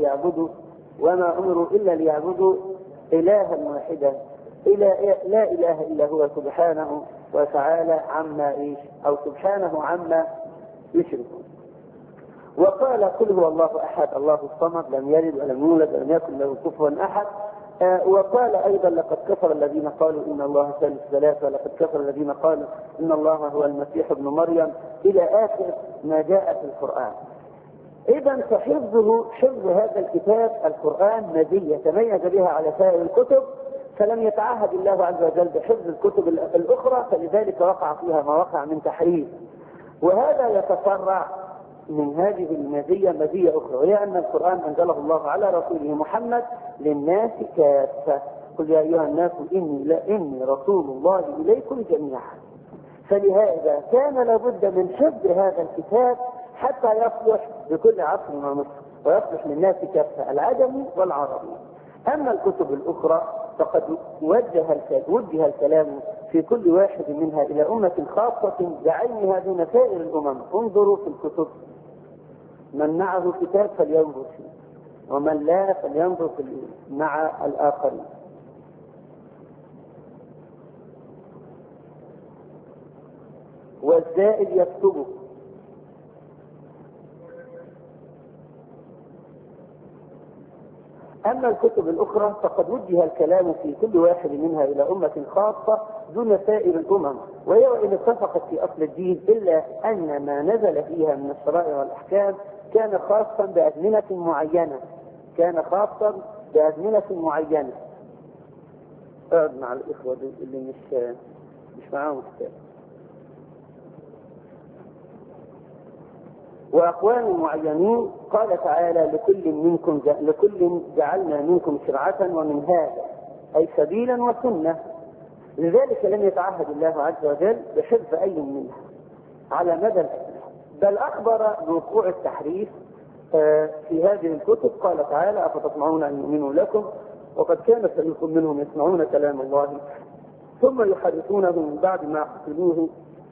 إلا ليعبدوا إلها واحدا لا إله إلا هو سبحانه وتعالى عما سبحانه عما يشركون. وقال: قل هو الله أحد الله الصمد لم يلد ولم يولد ولم يكن له كفوا أحد. وقال أيضا: لقد كفر الذين قالوا إن الله ثالث ثلاثة، ولقد كفر الذين قالوا إن الله هو المسيح ابن مريم، إلى آخر ما جاء في القرآن. إذا فحفظه حفظ هذا الكتاب القرآن مزية تميز بها على سائر الكتب، فلم يتعهد الله عز وجل بحفظ الكتب الأخرى، فلذلك وقع فيها ما وقع من تحريف. وهذا يتفرع من هذه المزية مزية أخرى، وهي أن القرآن أنزله الله على رسوله محمد للناس كافة. قل يا أيها الناس إني رسول الله إليكم جميعا. فلهذا كان لابد من حفظ هذا الكتاب حتى يصلح لكل عصر ومصر، ويصلح للناس كافة العجمي والعربي. أما الكتب الأخرى فقد وجه الكلام في كل واحد منها إلى أمة خاصة بعينها دون سائر الأمم. انظروا في الكتب، من معه كتاب فلينظر فيه، ومن لا فلينظر مع الآخرين. والزائد يكتبه. أما الكتب الأخرى فقد وجه الكلام في كل واحد منها إلى أمة خاصة دون سائر الأمم، وهي وإن اتفقت في أصل الدين إلا أن ما نزل فيها من الشرائع والأحكام كان خاصا بأزمنة معينة. أقعد مع الإخوة اللي مش معاهم كتاب. وأقوام معينين قال تعالى لكل جعلنا منكم شرعة ومنهاجا، أي سبيلا وسنة. لذلك لم يتعهد الله عز وجل بحفظ أي منها على مدى الأجل، بل أخبر بوقوع التحريف في هذه الكتب. قال تعالى أفتطمعون أن يؤمنوا لكم وقد كان فريق منهم يسمعون كلام الله ثم يحرفونه من بعد ما عقلوه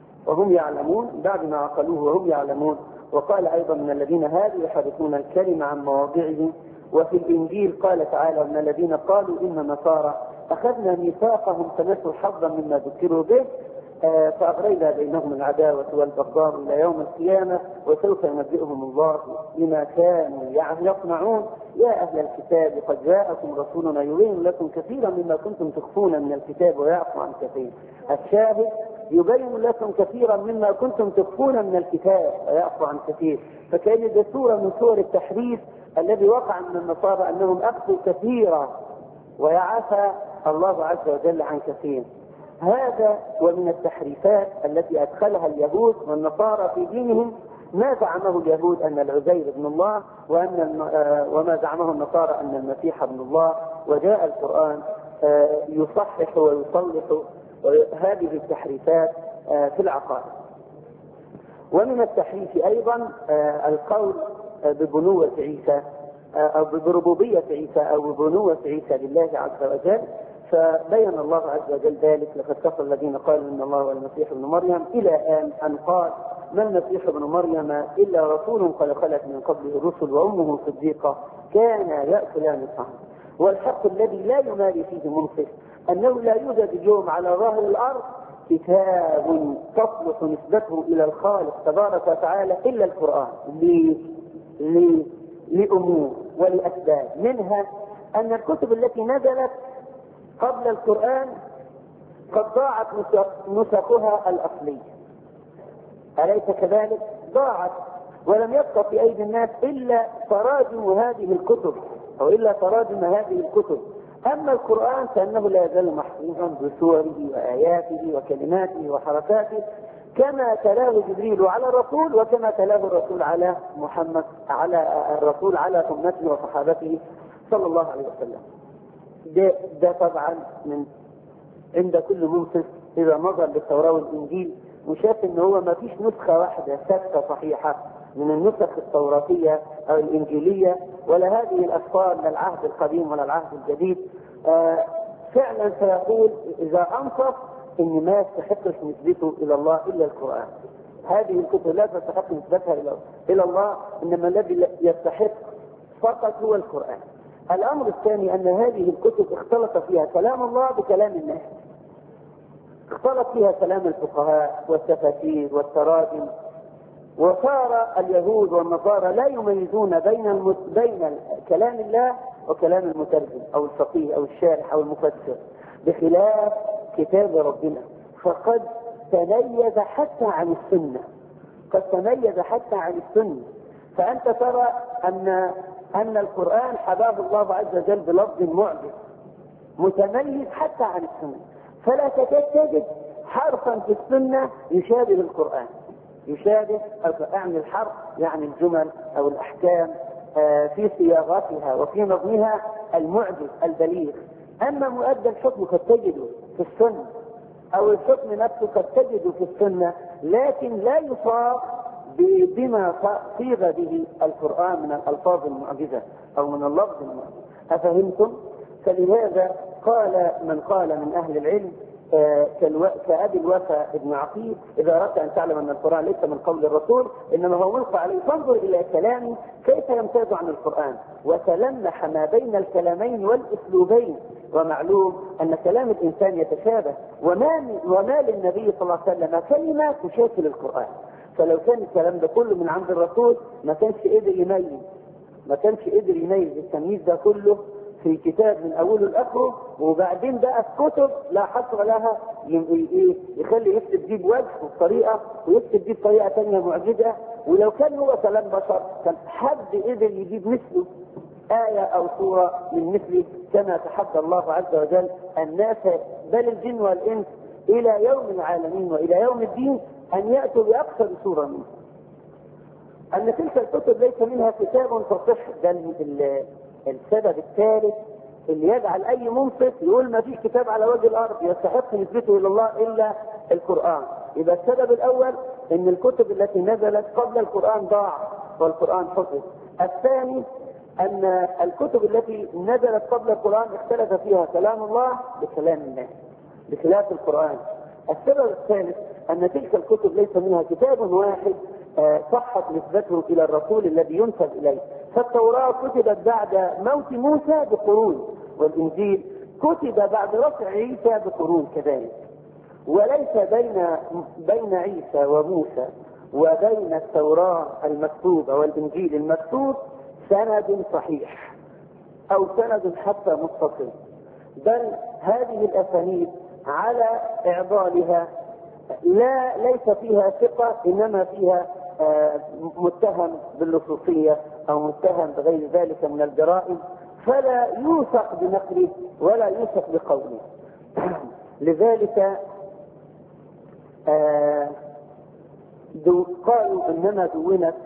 وهم يعلمون. وقال أيضا من الذين هادوا يحرفون الكلمة عن مواضعه. وفي الإنجيل قال تعالى من الذين قالوا إن نصارى أخذنا ميثاقهم فنسوا حظا مما ذكروا به فأغرينا بينهم العداوة والبغضاء إلى يوم القيامة وسوف ينبئهم الله بما كانوا يصنعون. يا أهل الكتاب قد جاءكم رسولنا يبين لكم كثيرا مما كنتم تخفون من الكتاب ويعفو عن كثير. الشاهد يبين لكم كثيرا مما كنتم تخفون من الكتاب ويعفو عن كثير. فكان ده صورة من صور التحريف الذي وقع من النصارى أنهم أخفوا كثيرا ويعفى الله عز وجل عن كثير. هذا ومن التحريفات التي أدخلها اليهود والنصارى في دينهم ما زعمه اليهود أن العزير ابن الله وما زعمه النصارى أن المسيح ابن الله. وجاء القرآن يصحح ويصلح هذه التحريفات في العقائد. ومن التحريف أيضا القول ببنوة عيسى أو بربوبية عيسى أو ببنوة عيسى لله عز وجل. فبين الله عز وجل ذلك لقد كفر الذين قالوا إن الله هو المسيح ابن مريم إلى أن قال ما المسيح ابن مريم إلا رسول قد خلت من قبله الرسل وأمه صديقة كانا يأكلان الطعام. والحق الذي لا يماري فيه منصف أنه لا يوجد اليوم على ظاهر الأرض كتاب تصلح نسبته إلى الخالق تبارك وتعالى إلا القرآن لأمور ولأسباب. منها أن الكتب التي نزلت قبل القرآن قد ضاعت نسخها الأصلية، أليس كذلك؟ ضاعت ولم يبقى في أيدي الناس إلا تراجم هذه الكتب أو إلا تراجم هذه الكتب. أما القرآن فإنه لا يزال محفوظا بسوره وآياته وكلماته وحركاته كما تلاه جبريل على الرسول وكما تلاه الرسول على محمد على أمته وصحابته صلى الله عليه وسلم. ده طبعا من عند كل منصف إذا نظر للتوراة والإنجيل وشاف إن هو ما فيش نسخة واحدة ثابتة صحيحة من النسخ التوراتية أو الإنجيلية ولا هذه الأسفار لا العهد القديم ولا العهد الجديد. فعلا سيقول إذا أنصف إن ما يستحقش نسبته إلى الله إلا القرآن. هذه الكتب لا تستحق نسبتها إلى الله، إنما الذي يستحق فقط هو القرآن. الأمر الثاني أن هذه الكتب اختلط فيها كلام الله بكلام الناس، اختلط فيها كلام الفقهاء والتفاسير والتراجم، وصار اليهود والنصارى لا يميزون بين كلام الله وكلام المترجم أو الفقيه أو الشارح أو المفسر، بخلاف كتاب ربنا فقد تميز حتى عن السنة. فأنت ترى أن القرآن حباه الله عز وجل بلفظ معجز متميز حتى عن السنة، فلا تكاد تجد حرفا في السنة يشابه القرآن، يشابه يعني الحرف يعني الجمل أو الأحكام في صياغتها وفي نظمها المعجز البليغ. أما مؤدى الحكم قد تجده في السنة، أو الحكم نفسه قد تجده في السنة، لكن لا يصاب بما صيغ به القرآن من الألفاظ المعجزة أو من اللفظ المعجز. أفهمتم؟ فلهذا قال من قال من أهل العلم كأبي الوفا ابن عقيل: إذا أردت أن تعلم أن القرآن ليس من قول الرسول إنما هو ملقى عليه، فانظر إلى كلامه كيف يمتاز عن القرآن، وتلمح ما بين الكلامين والأسلوبين. ومعلوم أن كلام الإنسان يتشابه، وما للنبي صلى الله عليه وسلم كلمة تشاكل القرآن. فلو كان الكلام ده كله من عند الرسول ما كانش قدر يميز التمييز ده كله في كتاب من اوله لاخره، وبعدين بقى في كتب لا حصر لها يخلي يكتب دي بوجه وبطريقه ويكتب دي بطريقه ثانيه معجزه. ولو كان هو كلام بشر كان حد قدر يجيب مثله آية أو سورة من مثله، كما تحدى الله عز وجل الناس بل الجن والإنس إلى يوم العالمين وإلى يوم الدين أن يأتوا بأكثر سورة منه. أن تلك الكتب ليس منها كتاب تصح، ده السبب الثالث اللي يجعل أي منصف يقول ما فيش كتاب على وجه الأرض يستحق نسبته إلى الله إلا القرآن. يبقى السبب الأول أن الكتب التي نزلت قبل القرآن ضاع والقرآن حفظ. الثاني أن الكتب التي نزلت قبل القرآن اختلف فيها كلام الله بكلام الناس بخلاف القرآن. السبب الثالث أن تلك الكتب ليس منها كتاب واحد صحت نسبته إلى الرسول الذي ينسب إليه. فالتوراة كتبت بعد موت موسى بقرون، والإنجيل كتب بعد رفع عيسى بقرون كذلك. وليس بين عيسى وموسى وبين التوراة المكتوبة والإنجيل المكتوب سند صحيح أو سند حتى متصل، بل هذه الأسانيد على إعضالها ليس فيها ثقة، إنما فيها متهم باللصوصية أو متهم بغير ذلك من الجرائم، فلا يوثق بنقله ولا يوثق بقوله. لذلك قالوا إنما دونت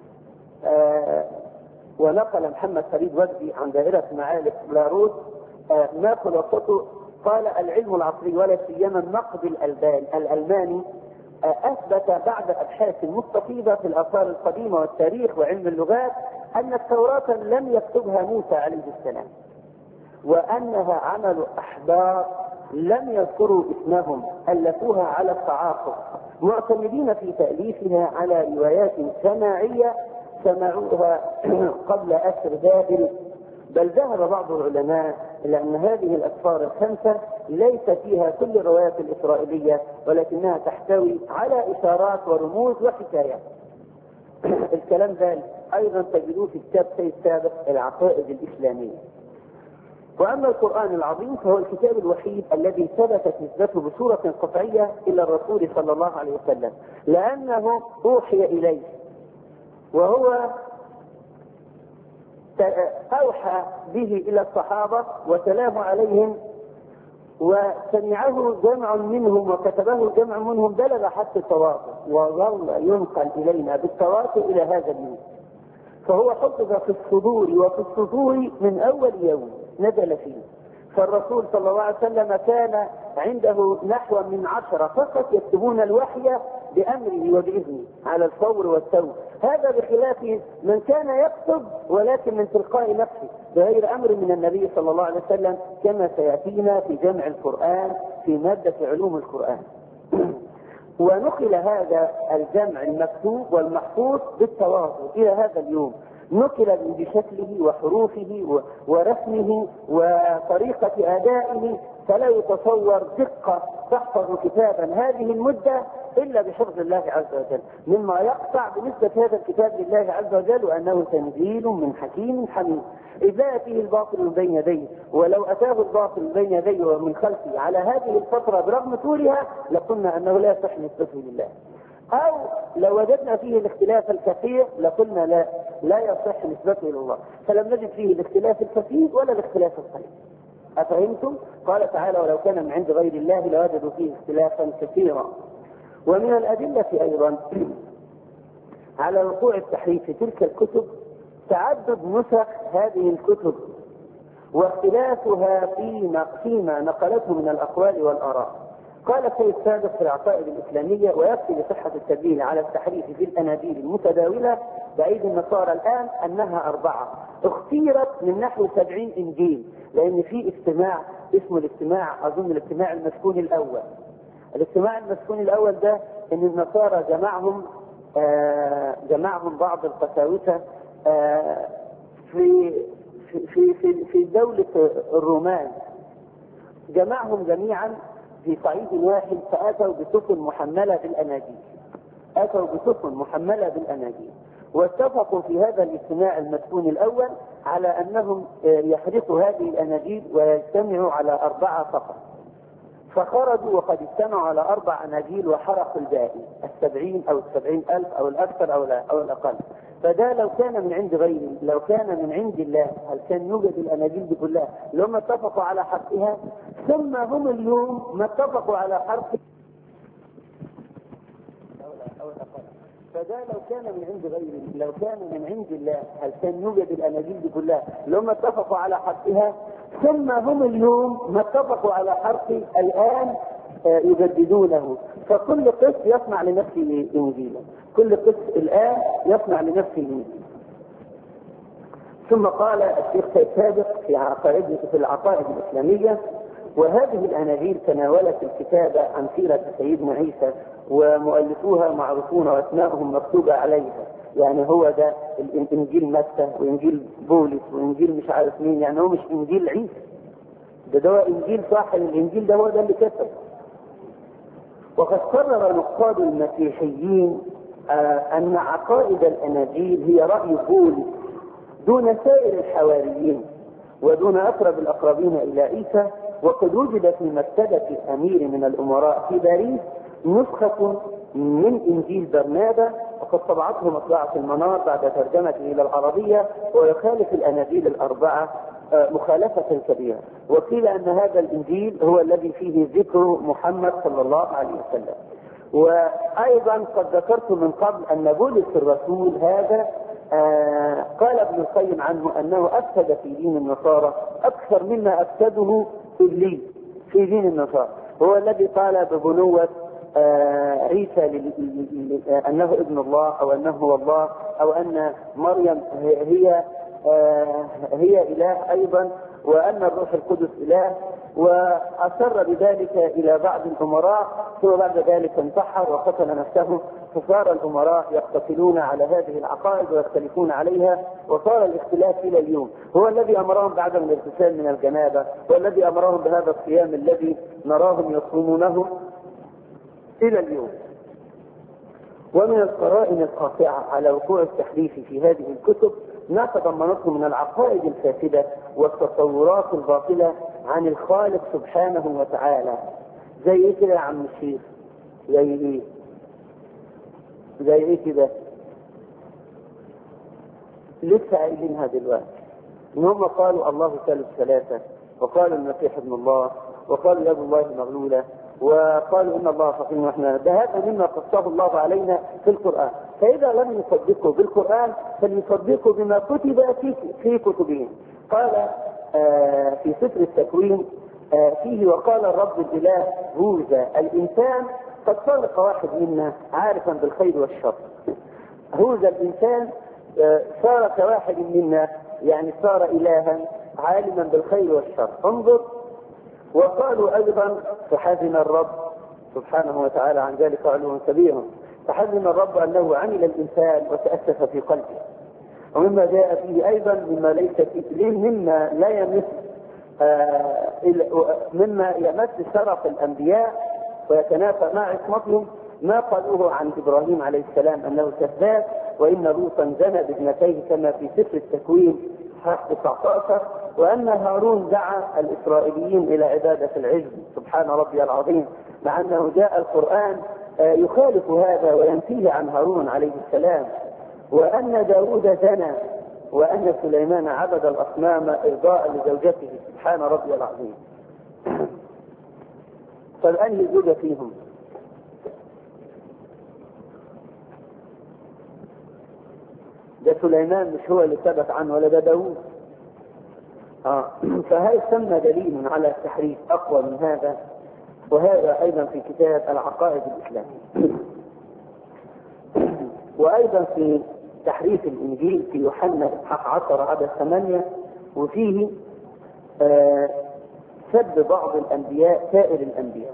ونقل محمد فريد وجدي عن دائرة معارف لاروس ما خلاصته. قال: العلم العصري ولا سيما النقد الألماني أثبت بعد أبحاث مستفيضة في الآثار القديمة والتاريخ وعلم اللغات أن التوراة لم يكتبها موسى عليه السلام، وأنها عمل أحبار لم يذكروا اسمهم ألفوها على التعاقب، معتمدين في تأليفها على روايات سماعية سمعوها قبل أسر بابل. بل ذهب بعض العلماء إلى أن هذه الأسفار الخمسة ليس فيها كل الروايات الإسرائيلية، ولكنها تحتوي على إشارات ورموز وحكايات. الكلام ده أيضا تجدوه في كتاب سيد سابق العقائد الإسلامية. وأما القرآن العظيم فهو الكتاب الوحيد الذي ثبتت نسبته بصورة قطعية إلى الرسول صلى الله عليه وسلم، لأنه أوحي إليه، وهو أوحى به إلى الصحابة وتلاه عليهم، وسمعه جمع منهم وكتبه جمع منهم بلغ حتى التواتر، وظل ينقل إلينا بالتواتر إلى هذا اليوم. فهو حفظ في الصدور وفي السطور من أول يوم نزل فيه. فالرسول صلى الله عليه وسلم كان عنده نحو من 10 فقط يكتبون الوحي بأمره وبإذنه على الفور والتو. هذا بخلاف من كان يكتب ولكن من تلقاء نفسه بغير أمر من النبي صلى الله عليه وسلم، كما سيأتينا في جمع القرآن في مادة علوم القرآن. ونقل هذا الجمع المكتوب والمحفوظ بالتواصل إلى هذا اليوم، نقل بشكله وحروفه ورسمه وطريقة أدائه، فلا يتصور دقة تحفظ كتابا هذه المدة إلا بحفظ الله عز وجل، مما يقطع بنسبة هذا الكتاب لله عز وجل وأنه تنزيل من حكيم حميد. إذا أتيه الباطل من بين يديه، ولو أتاه الباطل من بين يديه ومن خلفه على هذه الفترة برغم طولها لقلنا أنه لا يصح نسبته لله. أو لو وجدنا فيه الاختلاف الكثير لقلنا لا يصح نسبته إلى الله، فلم نجد فيه الاختلاف الكثير ولا الاختلاف القليل. أفهمتم؟ قال تعالى: ولو كان من عند غير الله لوجدوا فيه اختلافا كثيرا. ومن الأدلة أيضا على وقوع التحريف في تلك الكتب تعدد نسخ هذه الكتب واختلافها فيما نقلته من الأقوال والآراء. قال السيد سابق في العقائد الإسلامية: ويكفي لصحة التدليل على التحريف في الأناجيل المتداولة بأيدي النصارى الآن أنها 4 اختيرت من نحو 70 إنجيل، لأن في اجتماع اسمه الاجتماع، أظن الاجتماع المسكون الأول. الاجتماع المسكون الأول ده إن النصارى جمعهم بعض القساوسة في دولة الرومان، جمعهم جميعا في صعيد واحد، فأتوا بسفن محملة بالأناجيل، واتفقوا في هذا الاجتماع المسكون الأول على أنهم يحرقوا هذه الأناجيل ويجتمعوا على 4 فقط. فخرجوا وقد اجتمعوا على 4 أناجيل وحرقوا الباقي 70 أو 70,000 أو الأكثر أو الأقل. فده لو كان من عند غيره، لو كان من عند الله، هل كان يوجد الأناجيل دي كلها لما اتفقوا على حرقها؟ ثم هم اليوم ما اتفقوا على حرق أو الأقل. فده لو كان من عند غيره، لو كان من عند الله، هل كان يوجد الأناجيل دي كلها لما اتفقوا على حرقها؟ ثم هم اليوم ما اتفقوا على حرق الآن يجددونه. فكل قس يصنع لنفسه إنجيلا، كل قس الآن يصنع لنفسه إنجيلا. ثم قال الشيخ سيد سابق في العقائد الإسلامية: وهذه الأناجيل تناولت الكتابة عن سيرة سيدنا عيسى، ومؤلفوها معروفون وأسماءهم مكتوبة عليها. يعني هو ده الإنجيل متى وإنجيل بولس وإنجيل مش عارف مين، يعني هو مش إنجيل عيسى، ده إنجيل صاحب الإنجيل ده هو ده اللي كتب. وقد قرر نقاد المسيحيين أن عقائد الأناجيل هي رأي بولس دون سائر الحواريين ودون أقرب الأقربين إلى عيسى. وقد وجد في مكتبة أمير من الأمراء في باريس نسخة من إنجيل برنابا، وقد طبعته مطبعة المنار بعد ترجمته إلى العربية، ويخالف الأناجيل ال4 مخالفة كبيرة. وقيل أن هذا الإنجيل هو الذي فيه ذكر محمد صلى الله عليه وسلم. وأيضا قد ذكرت من قبل أن بولس الرسول هذا قال ابن القيم عنه أنه أفسد في دين النصارى أكثر مما أفسده إبليس في دين النصارى. هو الذي قال ببنوة عيسى أنه ابن الله، أو أنه هو الله، أو أن مريم هي إله أيضا، وأن الروح القدس إله، وأسر بذلك إلى بعض الأمراء، ثم بعد ذلك انتحر وقتل نفسه. فصار الأمراء يقتتلون على هذه العقائد ويختلفون عليها، وصار الاختلاف إلى اليوم. هو الذي أمرهم بعدم الاغتسال من الجنابة، والذي أمرهم بهذا الصيام الذي نراهم يصومونه إلى اليوم. ومن القرائن القاطعة على وقوع التحريف في هذه الكتب ما تضمنته من العقائد الفاسدة والتصورات الباطلة عن الخالق سبحانه وتعالى. زي ايه كده يا عم الشيخ؟ زي ايه كده؟ لسه قايلينها دلوقتي، ان هم قالوا الله ثالث ثلاثة، وقالوا المسيح ابن الله، وقالوا يد الله مغلولة، وقالوا ان الله فقير ونحن. ده هذا مما قصه الله علينا في القرآن. فإذا لم يصدقوا بالقرآن فليصدقوا بما كتب في كتبهم. قال في سفر التكوين فيه: وقال الرب الإله هوذا الإنسان قد صار واحد منا عارفا بالخير والشر. هوذا الإنسان صار كواحد منا، يعني صار إلها عالما بالخير والشر. انظر. وقالوا أيضا: فحزن الرب سبحانه وتعالى عن ذلك علوا كبيرا، فحزن الرب أنه عمل الإنسان وتأسف في قلبه. ومما جاء فيه أيضا مما ليس فيه، مما لا يمس مما يمس شرف الأنبياء ويتنافى مع عصمتهم ما قالوه عن إبراهيم عليه السلام أنه كذاب، وإن لوطا زنى بابنتيه كما في سفر التكوين 19، وأن هارون دعا الإسرائيليين إلى عبادة العجل. سبحان ربي العظيم. مع أنه جاء القرآن يخالف هذا وينفيه عن هارون عليه السلام، وأن داود زنى، وأن سليمان عبد الأصنام إرضاء لزوجته، سبحان ربي العظيم. فالآن زوجة فيهم؟ ده سليمان مش هو اللي ثبت عنه، ولا ده داود. فهذا سمى دليل على التحريف أقوى من هذا، وهذا أيضا في كتاب العقائد الإسلامية. وأيضا في تحريف الإنجيل في يوحنا 10 عدد 8، وفيه سب بعض الأنبياء سائر الأنبياء.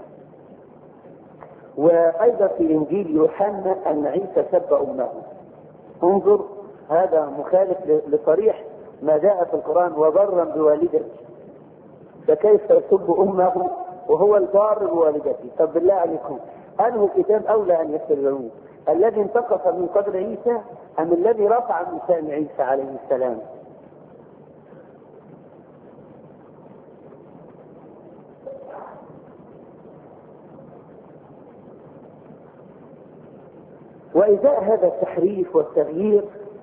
وأيضا في إنجيل يوحنا أن عيسى سب أمه. انظر، هذا مخالف لصريح ما جاء في القرآن: وبرا بوالدته. فكيف يسب أمه وهو البار بوالدته؟ طب بالله عليكم، أنه كتاب أولى أن يستدلون؟ الذي انتقص من قدر عيسى أم الذي رفع من شأن عيسى عليه السلام؟ وإزاء هذا التحريف والتغيير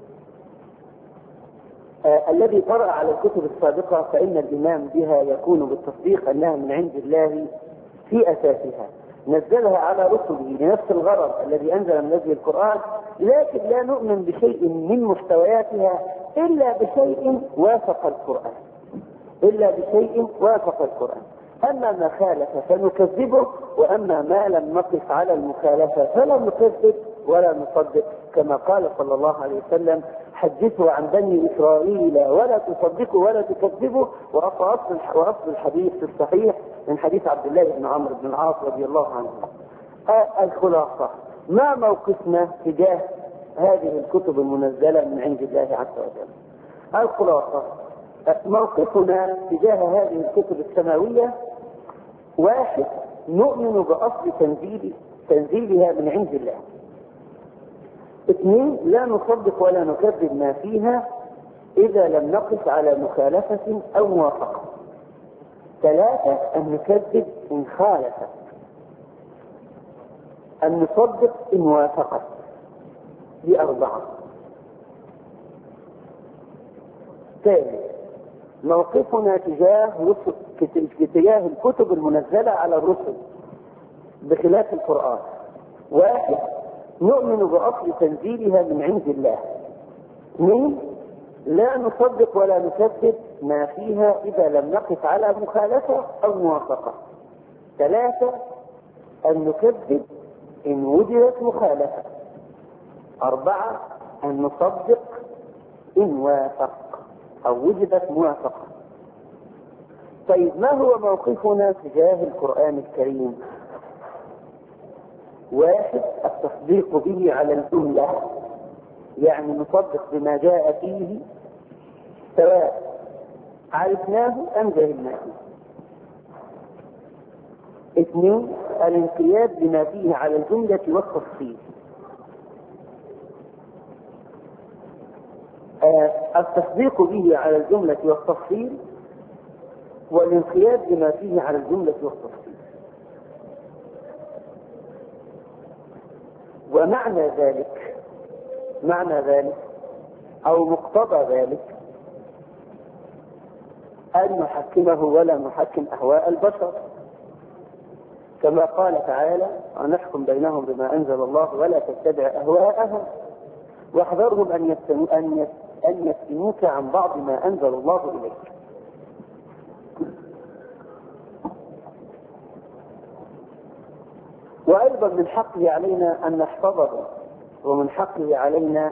الذي طرأ على الكتب السابقة، فإن الإيمان بها يكون بالتصديق أنها من عند الله في أساسها، نزلها على رسله لنفس الغرض الذي أنزل من نزل القرآن، لكن لا نؤمن بشيء من محتوياتها إلا بشيء وافق القرآن، إلا بشيء وافق القرآن. أما ما خالف فنكذبه، وأما ما لم نقف على المخالفة فلا نكذب ولا نصدق، كما قال صلى الله عليه وسلم: حدثوا عن بني إسرائيل ولا تصدقوا ولا تكذبوا. وأصل الحديث في الصحيح من حديث عبد الله بن عمرو بن العاص رضي الله عنه. الخلاصة: ما موقفنا تجاه هذه الكتب المنزلة من عند الله عز وجل؟ الخلاصة: موقفنا تجاه هذه الكتب السماوية: 1، نؤمن بأصل تنزيلها من عند الله. 2، لا نصدق ولا نكذب ما فيها إذا لم نقف على مخالفة أو موافقة. 3، أن نكذب إن خالفت، أن نصدق إن وافقت. 4. ثالث، موقفنا تجاه الكتب المنزلة على الرسل بخلاف القرآن: 1، نؤمن بأصل تنزيلها من عند الله. 2، لا نصدق ولا نكذب ما فيها إذا لم نقف على مخالفة أو موافقة. 3، أن نكذب إن وجدت مخالفة. 4، أن نصدق إن وافق أو وجدت موافقة. طيب، ما هو موقفنا تجاه القرآن الكريم؟ 1، التصديق به على الجملة، يعني نصدق بما جاء فيه سواء عرفناه أم جهلناه. 2، الانقياد بما فيه على الجملة والتفصيل. التصديق به على الجملة والتفصيل، والانقياد بما فيه على الجملة والتفصيل. ومعنى ذلك أو مقتضى ذلك أن نحكمه ولا نحكم أهواء البشر، كما قال تعالى: ونحكم بينهم بما أنزل الله ولا تتبع أهواءهم واحذرهم أن يفتنوك عن بعض ما أنزل الله إليك. وأيضا من حقه علينا أن نحفظه، ومن حقه علينا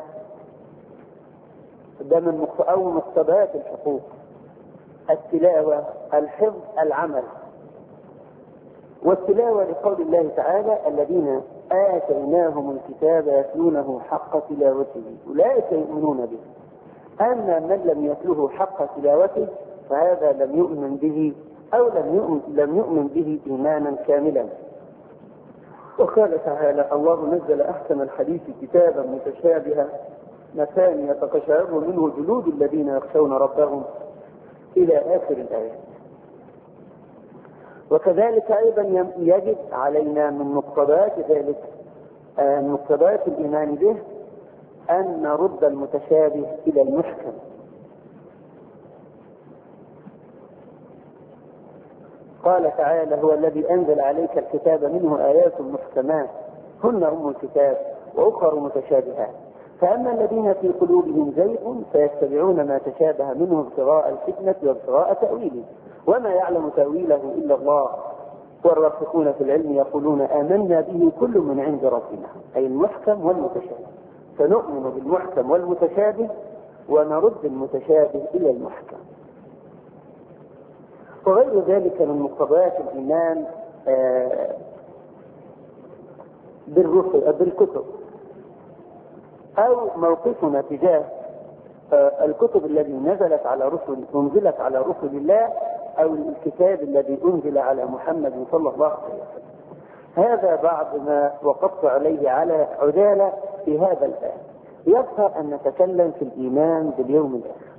ده من مقتضيات الحقوق: التلاوة، الحفظ، العمل. والتلاوة لقول الله تعالى: الذين آتيناهم الكتاب يتلونه حق تلاوته أولئك يؤمنون به. أما من لم يتله حق تلاوته فهذا لم يؤمن به أو لم يؤمن به إيمانا كاملا. وقال تعالى: الله نزل أحسن الحديث كتابا متشابها مثانية تقشعر منه جلود الذين يخشون ربهم إلى آخر الآيات. وكذلك أيضا يجب علينا من مقتضيات ذلك، مقتضيات الإيمان به، أن نرد المتشابه إلى المحكم. قال تعالى: هو الذي أنزل عليك الكتاب منه آيات محكمات هن أم الكتاب وأخر متشابهات، فأما الذين في قلوبهم زيغ فيتبعون ما تشابه منه ابتغاء الفتنة وابتغاء تأويله وما يعلم تأويله إلا الله والراسخون في العلم يقولون آمنا به كل من عند ربنا، أي المحكم والمتشابه. فنؤمن بالمحكم والمتشابه ونرد المتشابه إلى المحكم. وغير ذلك من مقتضيات الإيمان بالكتب، أو موقفنا تجاه الكتب التي نزلت على رسل الله، أو الكتاب الذي أنزل على محمد صلى الله عليه وسلم. هذا بعض ما وقفت عليه على عجالة في هذا الآن. يظهر أن نتكلم في الإيمان باليوم الآخر.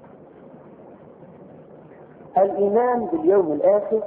الإيمان باليوم الآخر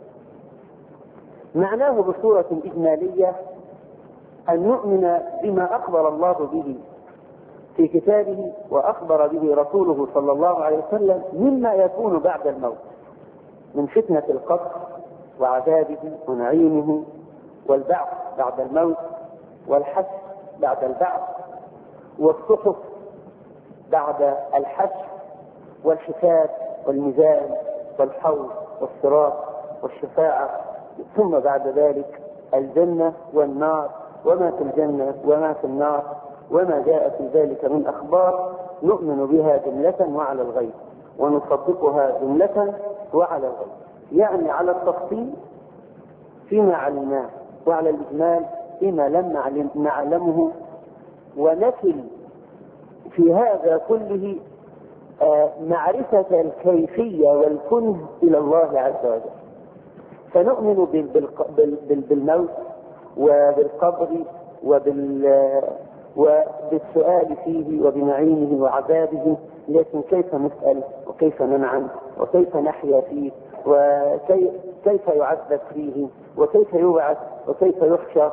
معناه بصورة إجمالية أن نؤمن بما أخبر الله به في كتابه وأخبر به رسوله صلى الله عليه وسلم مما يكون بعد الموت من فتنة القبر وعذابه ونعيمه والبعث بعد الموت والحشر بعد البعث والصحف بعد الحشر والحساب والميزان والحوض والصراط والشفاعة، ثم بعد ذلك الجنة والنار وما في الجنة وما في النار وما جاء في ذلك من أخبار. نؤمن بها جملة وعلى الغيب ونصدقها جملة وعلى الغيب، يعني على التفصيل فيما علمناه وعلى الإجمال فيما لم نعلمه، ونكل في هذا كله معرفة الكيفية والكنه إلى الله عز وجل. فنؤمن بالموت وبالقبر وبالسؤال فيه وبنعيمه وعذابه، لكن كيف نسأل وكيف ننعم وكيف نحيا فيه وكيف يعذب فيه وكيف يبعث وكيف يحشر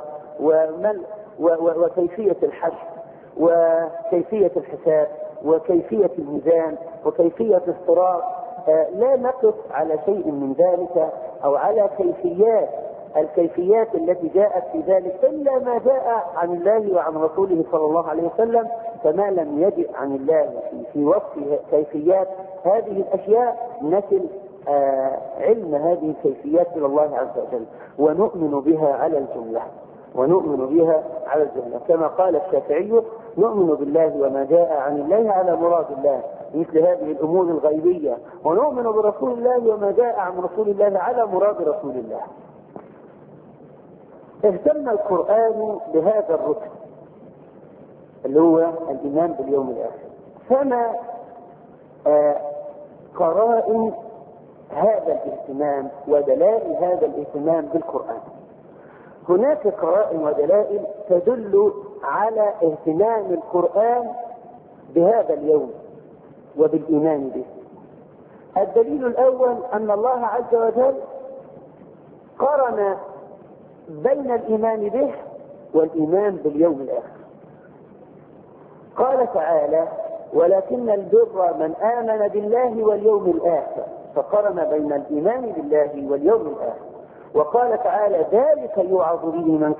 وكيفية الحشر وكيفية الحساب وكيفية الميزان وكيفية الصراط. لا نقف على شيء من ذلك أو على الكيفيات التي جاءت في ذلك إلا ما جاء عن الله وعن رسوله صلى الله عليه وسلم. فما لم يجئ عن الله في وصف كيفيات هذه الأشياء نكل علم هذه الكيفيات إلى الله عز وجل ونؤمن بها على الجملة. كما قال الشافعي: نؤمن بالله وما جاء عن الله على مراد الله، مثل هذه الأمور الغيبية، ونؤمن برسول الله وما جاء عن رسول الله على مراد رسول الله. اهتم القرآن بهذا الركن اللي هو الإيمان باليوم الآخر. فما قرائن هذا الاهتمام ودلائل هذا الاهتمام بالقرآن؟ هناك قرائن ودلائل تدل على اهتمام القرآن بهذا اليوم وبالإيمان به. الدليل الأول أن الله عز وجل قرن بين الإيمان به والإيمان باليوم الآخر. قال تعالى: ولكن البر من آمن بالله واليوم الآخر، فقرن بين الإيمان بالله واليوم الآخر. وقال تعالى: ذلك يوعظ به من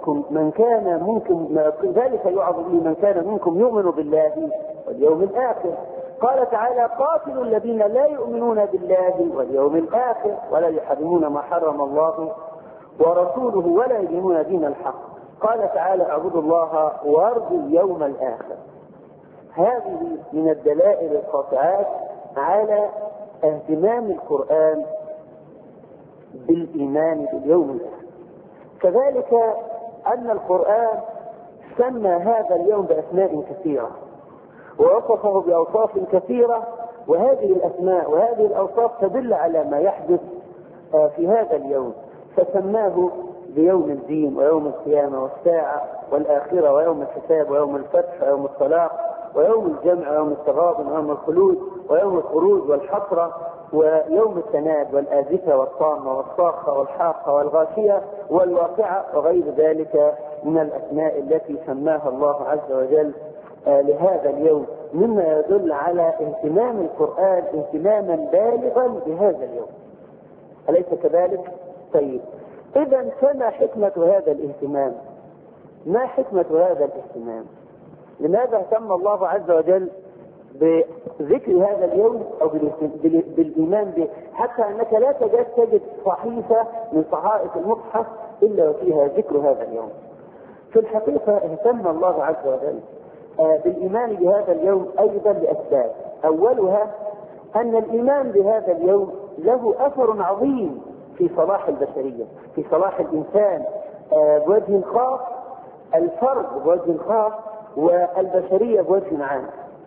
كان منكم يؤمن بالله واليوم الآخر. قال تعالى: قاتلوا الذين لا يؤمنون بالله واليوم الآخر ولا يحرمون ما حرم الله ورسوله ولا يدينون دين الحق. قال تعالى: اعبدوا الله وارجوا اليوم الآخر. هذه من الدلائل القاطعات على اهتمام القرآن بالإيمان باليوم الآخر. كذلك أن القرآن سمى هذا اليوم بأسماء كثيرة ووصفه بأوصاف كثيرة، وهذه الأسماء وهذه الأوصاف تدل على ما يحدث في هذا اليوم، فسماه بيوم الدين ويوم القيامة والساعة والآخرة ويوم الحساب ويوم الفتح ويوم الطلاق ويوم الجمع ويوم التغابن ويوم الخلود ويوم الخروج والحسرة ويوم التناد والآزفة والطامة والصاخة والحاقة والغاشية والواقعة وغير ذلك من الأسماء التي سماها الله عز وجل لهذا اليوم، مما يدل على اهتمام القرآن اهتماما بالغا بهذا اليوم. أليس كذلك؟ طيب، إذا فما حكمة هذا الاهتمام؟ ما حكمة هذا الاهتمام؟ لماذا اهتم الله عز وجل بذكر هذا اليوم أو بالإيمان به، حتى أنك لا تجد صحيفة من صحائف المصحف إلا وفيها ذكر هذا اليوم؟ في الحقيقة اهتم الله عز وجل بالإيمان بهذا اليوم أيضا لأسباب. أولها أن الإيمان بهذا اليوم له أثر عظيم في صلاح البشرية، في صلاح الإنسان بوجه خاص، الفرد بوجه خاص، والبشرية بوجه عام.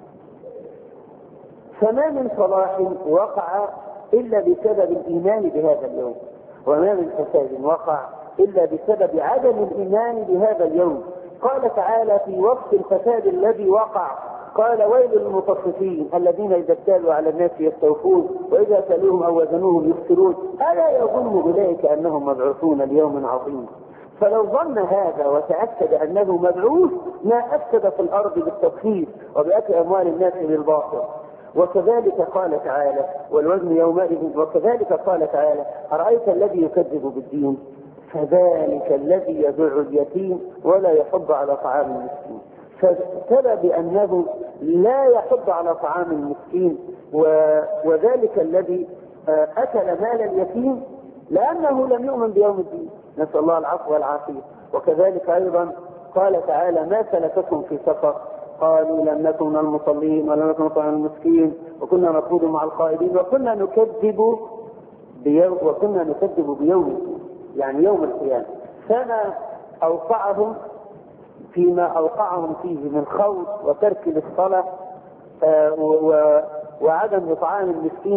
فما من صلاح وقع إلا بسبب الإيمان بهذا اليوم، وما من فساد وقع إلا بسبب عدم الإيمان بهذا اليوم. قال تعالى في وصف الفساد الذي وقع، قال: ويل للمطففين الذين إذا اكتالوا على الناس يستوفون وإذا كالوهم أو وزنوهم يخسرون ألا يظن أولئك أنهم مبعوثون ليوم عظيم. فلو ظن هذا وتأكد أنه مبعوث ما أفسد في الأرض بالتطهير وبأكل أموال الناس بالباطل. وكذلك قال تعالى: والوزن يومئذ. وكذلك قال تعالى: أرأيت الذي يكذب بالدين فذلك الذي يدع اليتيم ولا يحض على طعام المسكين. فسبب بأنه لا يحض على طعام المسكين وذلك الذي أكل مال اليتيم لأنه لم يؤمن بيوم الدين، نسأل الله العفو والعافية. وكذلك أيضا قال تعالى: ما سلككم في سقر؟ قالوا لم نكن من المصلين ولم نكن نطعم المسكين وكنا نخوض مع الخائضين وكنا نكذب بيوم الدين، يعني يوم القيامة. فما أوقعهم فيما أوقعهم فيه من خوض وترك للصلاة وعدم إطعام المسكين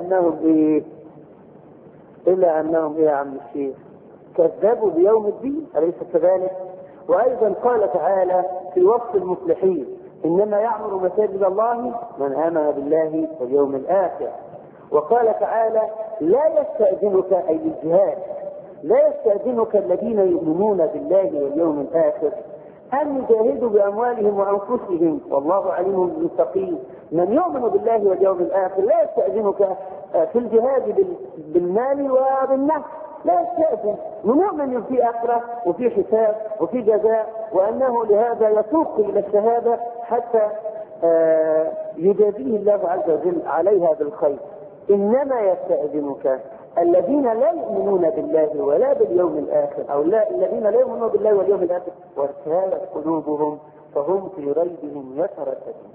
إلا أنهم يا عم الشيخ كذبوا بيوم الدين، أليس كذلك؟ وأيضا قال تعالى في وصف المفلحين: إنما يعمر مساجد الله من آمن بالله واليوم الآخر. وقال تعالى: لا يستأذنك أي الجهاد، لا يستأذنك الذين يؤمنون بالله واليوم الآخر أن يجاهدوا بأموالهم وأنفسهم والله عليم بالمتقين. من يؤمن بالله واليوم الآخر لا يستأذنك في الجهاد بالمال وبالنفس، لا يستأذن. من في آخرة وفي حساب وفي جزاء، وأنه لهذا يسوق إلى الشهادة حتى يجازيه الله عز وجل عليها بالخير. إنما يستأذنك الذين لا يؤمنون بالله ولا باليوم الآخر، أو الذين لا يؤمنون بالله واليوم الآخر وارتهبت قلوبهم فهم في ريبهم يترددون.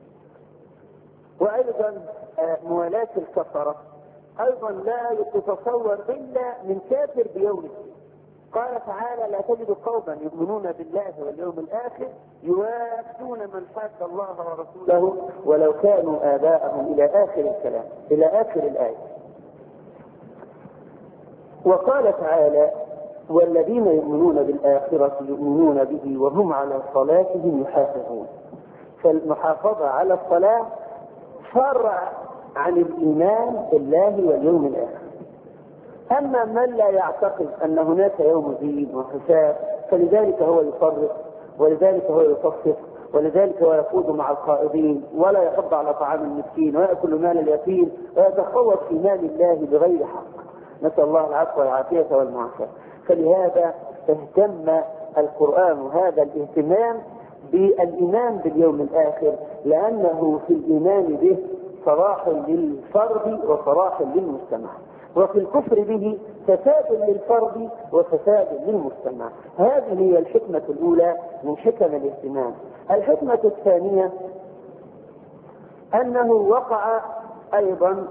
وأيضا موالاة الكفرة أيضا لا يتصور إلا من كافر بيوم الدين. قال تعالى: لا تجد قوما يؤمنون بالله واليوم الآخر يوافون من حاد الله ورسوله ولو كانوا آباءهم، إلى آخر الكلام، إلى آخر الآية. وقال تعالى: والذين يؤمنون بالآخرة يؤمنون به وهم على صلاتهم يحافظون. فالمحافظة على الصلاة فرع عن الإيمان بالله واليوم الآخر. أما من لا يعتقد أن هناك يوم دين وحساب فلذلك هو يفرق، ولذلك هو يصفق، ولذلك هو يخوض مع الخائضين ولا يحض على طعام المسكين ويأكل مال اليتيم ويتخوض في مال الله بغير حق، نسأل الله العفو والعافية والمعافاة. فلهذا اهتم القرآن هذا الاهتمام بالإيمان باليوم الآخر، لأنه في الإيمان به صلاح للفرد وصلاح للمجتمع، وفي الكفر به فساد للفرد وفساد للمجتمع. هذه هي الحكمة الأولى من حكم الاهتمام. الحكمة الثانية أنه وقع أيضا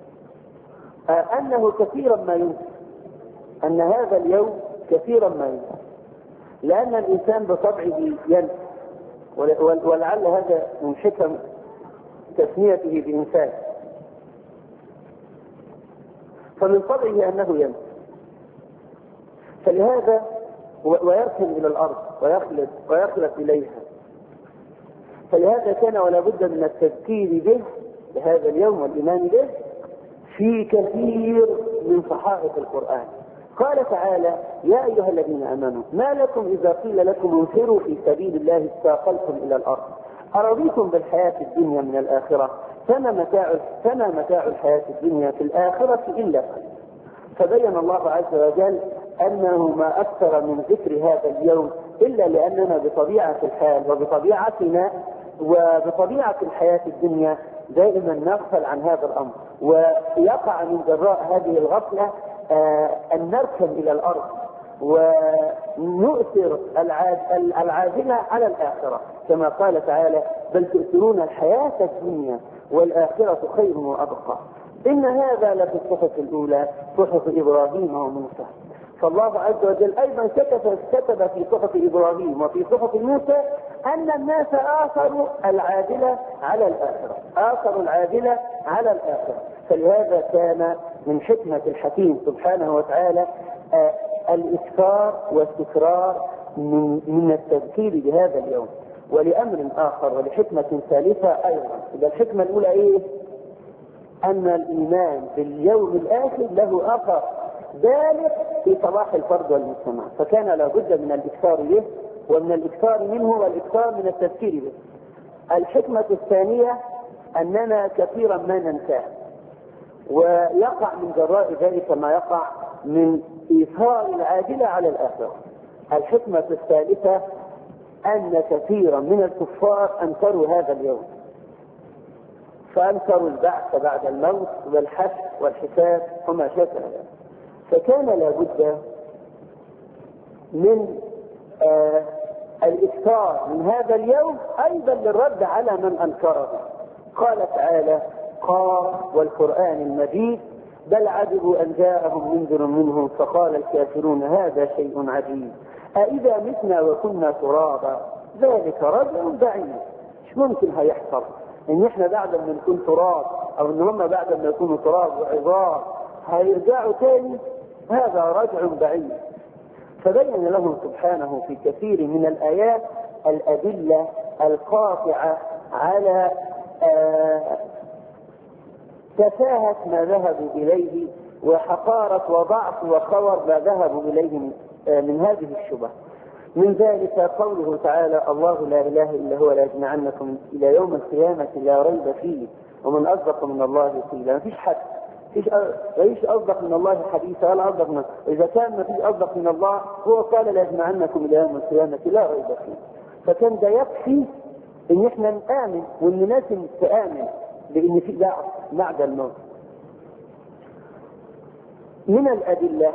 أنه كثيرا ما ينسى، أن هذا اليوم كثيرا ما ينسى، لأن الإنسان بطبعه ينسى، ولعل هذا من حكم تسميته بإنسان، فمن طبعه أنه ينسى، فلهذا ويركن إلى الأرض ويخلد إليها. فلهذا كان ولا بد من التذكير به بهذا اليوم والإيمان به في كثير من صحائف القرآن. قال تعالى: يا أيها الذين آمنوا ما لكم إذا قيل لكم انفروا في سبيل الله استاقلتم إلى الأرض أرضيتم بالحياة الدنيا من الآخرة فما متاع الحياة الدنيا في الآخرة إلا قليل. فبين الله عز وجل أنه ما أكثر من ذكر هذا اليوم إلا لأننا بطبيعة الحال وبطبيعتنا وبطبيعة الحياة الدنيا دائما نغفل عن هذا الأمر، ويقع من جراء هذه الغفلة أن نركن إلى الأرض ونؤثر العاجلة على الآخرة، كما قال تعالى: بل تؤثرون الحياة الدنيا والآخرة خير وأبقى. إن هذا لفي الصحف الأولى صحف إبراهيم وموسى. فالله عز وجل أيضا كتب في صحف إبراهيم وفي صحف موسى أن الناس آثروا العاجلة على الآخرة، آثروا العاجلة على الآخرة. فلهذا كان من حكمة الحكيم سبحانه وتعالى الإكثار والتكرار من التذكير بهذا اليوم. ولأمر آخر ولحكمة ثالثة أيضا. إذا الحكمة الأولى إيه؟ أن الإيمان باليوم الآخر له أثر بالغ في صلاح الفرد والمجتمع، فكان لابد من الإكثار به ومن الإكثار منه والإكثار من التذكير به. الحكمة الثانية أننا كثيرا ما ننساه، ويقع من جراء ذلك ما يقع من إيثار العاجلة على الآخرة. الحكمة الثالثة أن كثيرا من الكفار أنكروا هذا اليوم، فأنكروا البعث بعد الموت والحشر والحساب وما شابه ذلك. فكان لابد من الإكثار من هذا اليوم أيضا للرد على من أنكره. قال تعالى: قاف والقرآن المجيد بل عجبوا أن جاءهم منذر منهم فقال الكافرون هذا شيء عجيب أإذا متنا وكنا ترابا ذلك رجع بعيد. مش ممكن هيحصل ان احنا بعد ما نكون تراب او ان هم بعد ما يكونوا تراب وعظام هيرجعوا تاني، هذا رجع بعيد. فبين لهم سبحانه في كثير من الآيات الأدلة القاطعة على تفاهة ما ذهبوا إليه وحقارة وضعف وخور ما ذهبوا إليه من هذه الشبه. من ذلك قوله تعالى: الله لا إله إلا هو ليجمعنكم إلى يوم القيامة لا ريب فيه ومن أصدق من الله قيلا. مفيش حد مفيش أصدق من الله حديثا ولا أصدق من، إذا كان مفيش أصدق من الله هو قال ليجمعنكم إلى يوم القيامة لا ريب فيه. فكان ده يكفي إن إحنا نآمن وإن الناس تآمن لأن في بعث بعد الموت. من الأدلة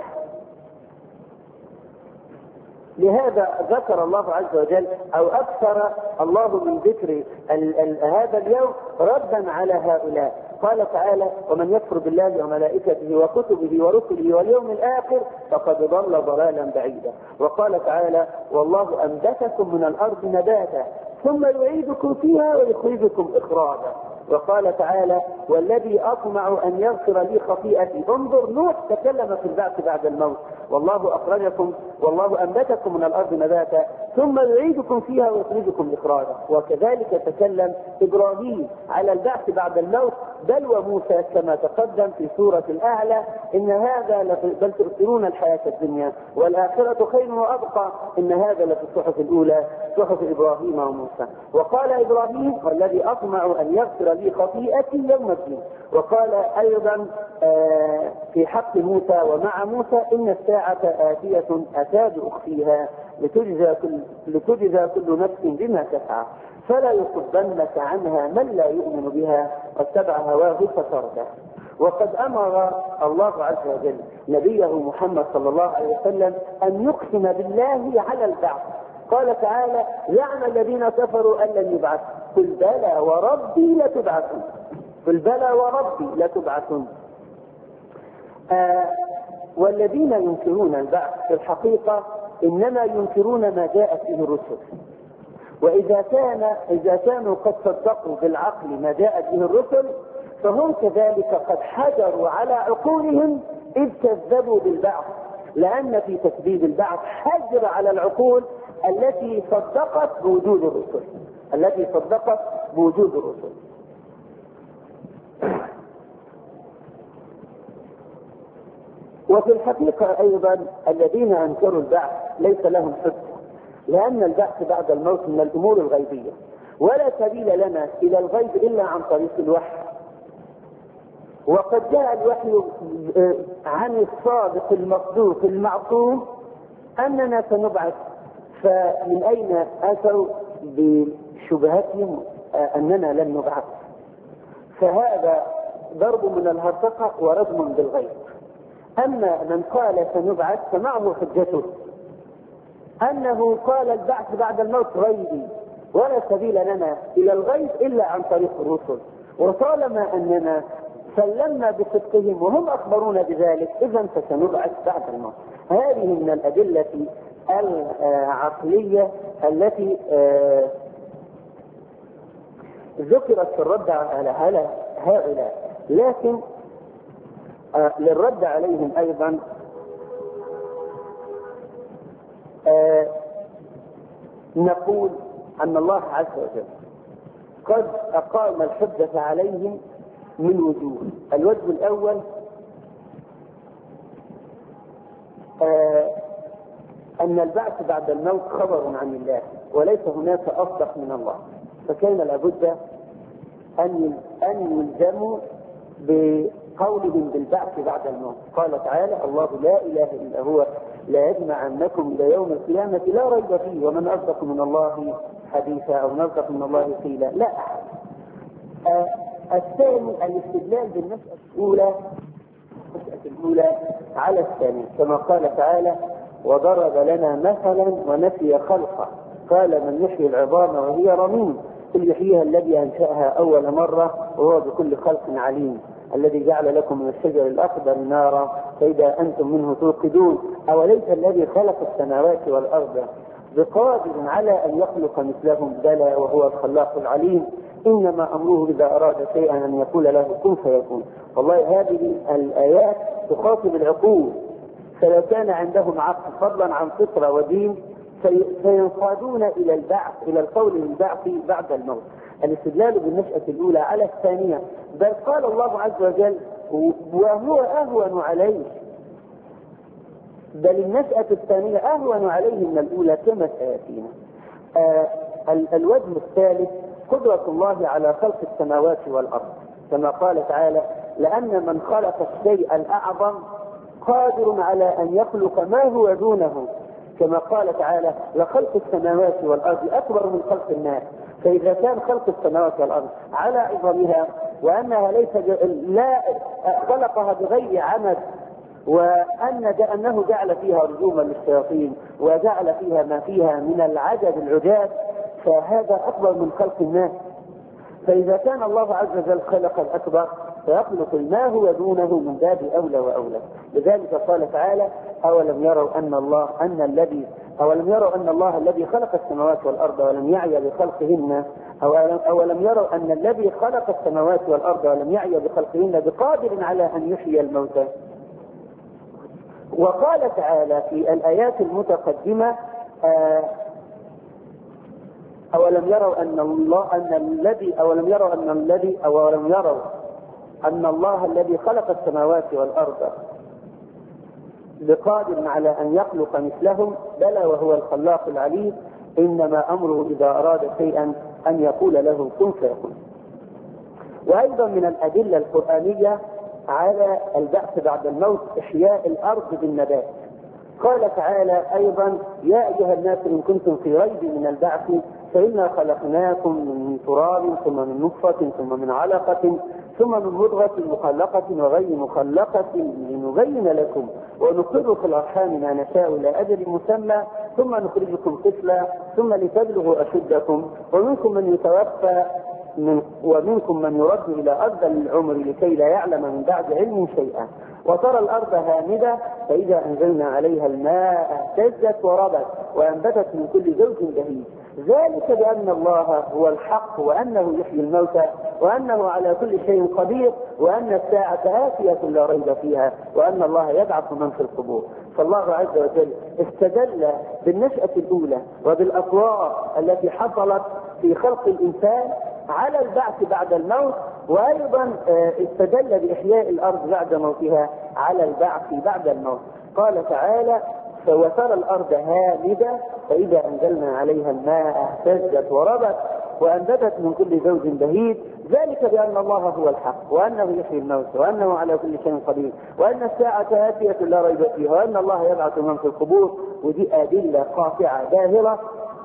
لهذا ذكر الله عز وجل أو أكثر الله من ذكر هذا اليوم ردا على هؤلاء. قال تعالى: ومن يكفر بالله وملائكته وكتبه ورسله واليوم الآخر فقد ضل ضلالا بعيدا. وقال تعالى: والله أنبتكم من الأرض نباتا ثم يعيدكم فيها ويخرجكم إخراجا. وقال تعالى: والذي أطمع أن يغفر لي خطيئتي. انظر نوح تكلم في البعث بعد الموت. والله أخرجكم والله أنبتكم من الأرض نباتا ثم يعيدكم فيها ويخرجكم إخراجا. وكذلك تكلم إبراهيم على البعث بعد الموت بل وموسى كما تقدم في سورة الأعلى: إن هذا بل تؤثرون الحياة الدنيا والآخرة خير وأبقى إن هذا لفي الصحف الأولى صحف إبراهيم وموسى. وقال إبراهيم: والذي أطمع أن يغفر لي خطيئتي يوم الدين. وقال أيضا في حق موسى ومع موسى: إن الساعة آتية أكاد أخفيها لتجزى كل نفس بما تسعى فلا يصدنك عنها من لا يؤمن بها واتبع هواه فتردى. وقد أمر الله عز وجل نبيه محمد صلى الله عليه وسلم أن يقسم بالله على البعث. قال تعالى: زعم الذين كفروا أن لن يبعثوا قل بلى وربي لتبعثون قل بلى وربي لتبعثون. والذين ينكرون البعث في الحقيقة إنما ينكرون ما جاءت به الرسل. وإذا كانوا قد صدقوا بالعقل ما جاءت به الرسل فهم كذلك قد حجروا على عقولهم إذ كذبوا بالبعث، لأن في تكذيب البعث حجر على العقول التي صدقت بوجود الرسل. وفي الحقيقة أيضا الذين أنكروا البعث ليس لهم حجة، لأن البعث بعد الموت من الأمور الغيبية، ولا سبيل لنا إلى الغيب إلا عن طريق الوحي. وقد جاء الوحي عن الصادق المصدوق المعصوم أننا سنبعث، فمن أين أتوا بشبهتهم أننا لن نبعث؟ فهذا ضرب من الهرطقة ورجم بالغيب. أما من قال سنبعث فمعه حجته أنه قال البعث بعد الموت غيبي، ولا سبيل لنا إلى الغيب إلا عن طريق الرسل، وطالما أننا سلمنا بصدقهم وهم أخبرونا بذلك إذن فسنبعث بعد الموت. هذه من الأدلة العقلية التي ذكرت في الرد على هؤلاء، لكن للرد عليهم أيضا نقول أن الله عز وجل قد أقام الحجة عليهم من وجوه. الوجه الأول أن البعث بعد الموت خبر عن الله وليس هناك أصدق من الله، فكان لابد أن يلزموا بقولهم بالبعث بعد الموت. قال تعالى: الله لا إله إلا هو لا يجمعنكم إلى يوم القيامة لا ريب فيه ومن أصدق من الله حديثا أو من أصدق من الله قيلا. لا أحد. الثاني الاستدلال بالمسألة الأولى على الثانية، كما قال تعالى: وضرب لنا مثلا ونسي خلقه قال من يحيي العظام وهي رميم قل يحييها الذي أنشأها أول مرة وهو بكل خلق عليم الذي جعل لكم من الشجر الأخضر نارا فإذا أنتم منه توقدون أوليس الذي خلق السماوات والأرض بقادر على أن يخلق مثلهم بلى وهو الخلاق العليم إنما أمره إذا أراد شيئا أن يقول له كن فيكون. والله هذه الآيات تخاطب العقول، فلو كان عندهم عقل فضلا عن فطرة ودين سينقادون إلى البعث، إلى القول بالبعث بعد الموت. الاستدلال بالنشأة الأولى على الثانية، بل قال الله عز وجل وهو أهون عليه، بل النشأة الثانية أهون عليه من الأولى كما سيأتينا. الوجه الثالث قدرة الله على خلق السماوات والأرض، كما قال تعالى: لأن من خلق الشيء الأعظم قادر على أن يخلق ما هو دونه، كما قال تعالى: لخلق السماوات والأرض أكبر من خلق الناس. فإذا كان خلق السماوات والأرض على عظمها وأنها لا خلقها بغير عمد، وأنه جعل فيها رجوما للشياطين وجعل فيها ما فيها من العجب العجاب، فهذا أكبر من خلق الناس. فإذا كان الله عز وجل خلق الأكبر فيخلق ما هو دونه من باب أولى وأولى. لذلك قال تعالى: أولم يروا أن الله الذي خلق السماوات والأرض ولم يعي بخلقهن أولم يروا أن الذي خلق السماوات والأرض ولم يعي بخلقهن بقادر على أن يحيي الموتى. وقال تعالى في الآيات المتقدمة: أولم يروا أن الله الذي خلق السماوات والأرض بقادر على أن يخلق مثلهم بلى وهو الخلاق العليم إنما أمره إذا أراد شيئا أن يقول له كن فيكون. وأيضا من الأدلة القرآنية على البعث بعد الموت إحياء الأرض بالنبات. قال تعالى أيضا: يا أيها الناس إن كنتم في ريب من البعث فإنا خلقناكم من تراب ثم من نطفة ثم من علقة ثم من مضغة مخلقة وغير مخلقة لنبين لكم ونقر في الأرحام ما نشاء إلى أجل مسمى ثم نخرجكم طفلا ثم لتبلغوا أشدكم ومنكم من يتوفى ومنكم من يرد إلى أرذل العمر لكي لا يعلم من بعد علم شيئا وترى الأرض هامدة فإذا أنزلنا عليها الماء اهتزت وربت وأنبتت من كل زوج بهيج ذلك بأن الله هو الحق وأنه يحيي الموتى وأنه على كل شيء قدير وأن الساعة آتية لا ريب فيها وأن الله يبعث من في القبور. فالله عز وجل استدل بالنشأة الأولى وبالأطوار التي حصلت في خلق الإنسان على البعث بعد الموت وأيضا استدل بإحياء الأرض بعد موتها على البعث بعد الموت. قال تعالى: وترى الأرض هامدة فإذا أنزلنا عليها الماء اهتزت وربت وأنبتت من كل زوج بهيج ذلك بأن الله هو الحق وأنه يحيي الموتى وأنه على كل شيء قدير وأن الساعة آتية لا ريب فيها وأن الله يبعث من في القبور. ودي أدلة قاطعة باهرة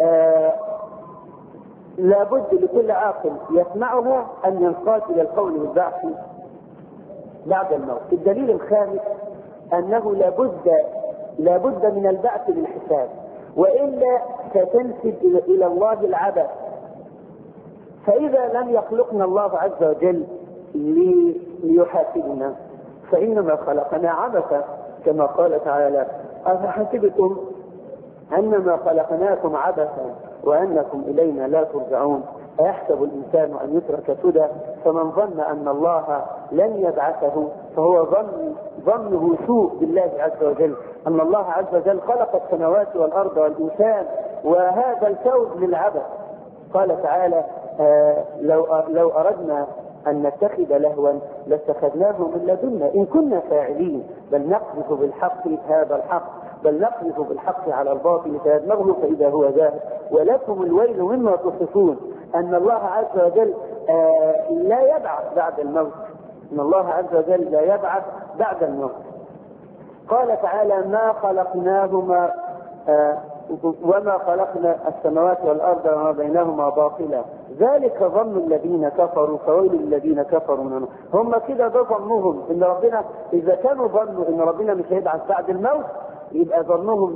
لابد لكل عاقل يسمعها أن ينقاد إلى القول بالبعث بعد الموت. الدليل الخامس أنه لابد من البعث للحساب، وإلا ستنسب إلى الله العبث. فإذا لم يخلقنا الله عز وجل ليحاسبنا فإنما خلقنا عبثا، كما قال تعالى: أفحسبتم أنما خلقناكم عبثا وأنكم إلينا لا ترجعون أيحسب الإنسان أن يترك سدى فمن ظن أن الله لن يبعثه فهو ظنه سوء بالله عز وجل، أن الله عز وجل خلق السماوات والأرض والإنسان وهذا الكون للعبث. قال تعالى: لو أردنا أن نتخذ لهوا لاتخذناه من لدنا إن كنا فاعلين بل نقذف بالحق هذا الحق بل نقذف بالحق على الباطل فيدمغه فإذا هو ذاهب ولكم الويل مما تصفون. أن الله عز وجل لا يبعث بعد الموت، أن الله عز وجل لا يبعث بعد الموت. قال تعالى: ما خلقناهما وما خلقنا السماوات والأرض وما بينهما باطلا ذلك ظن الذين كفروا فويل الذين كفروا منهم. هم كده ده ظنهم ان ربنا، اذا كانوا ظنوا ان ربنا مش هيبعث بعد الموت يبقى ظنهم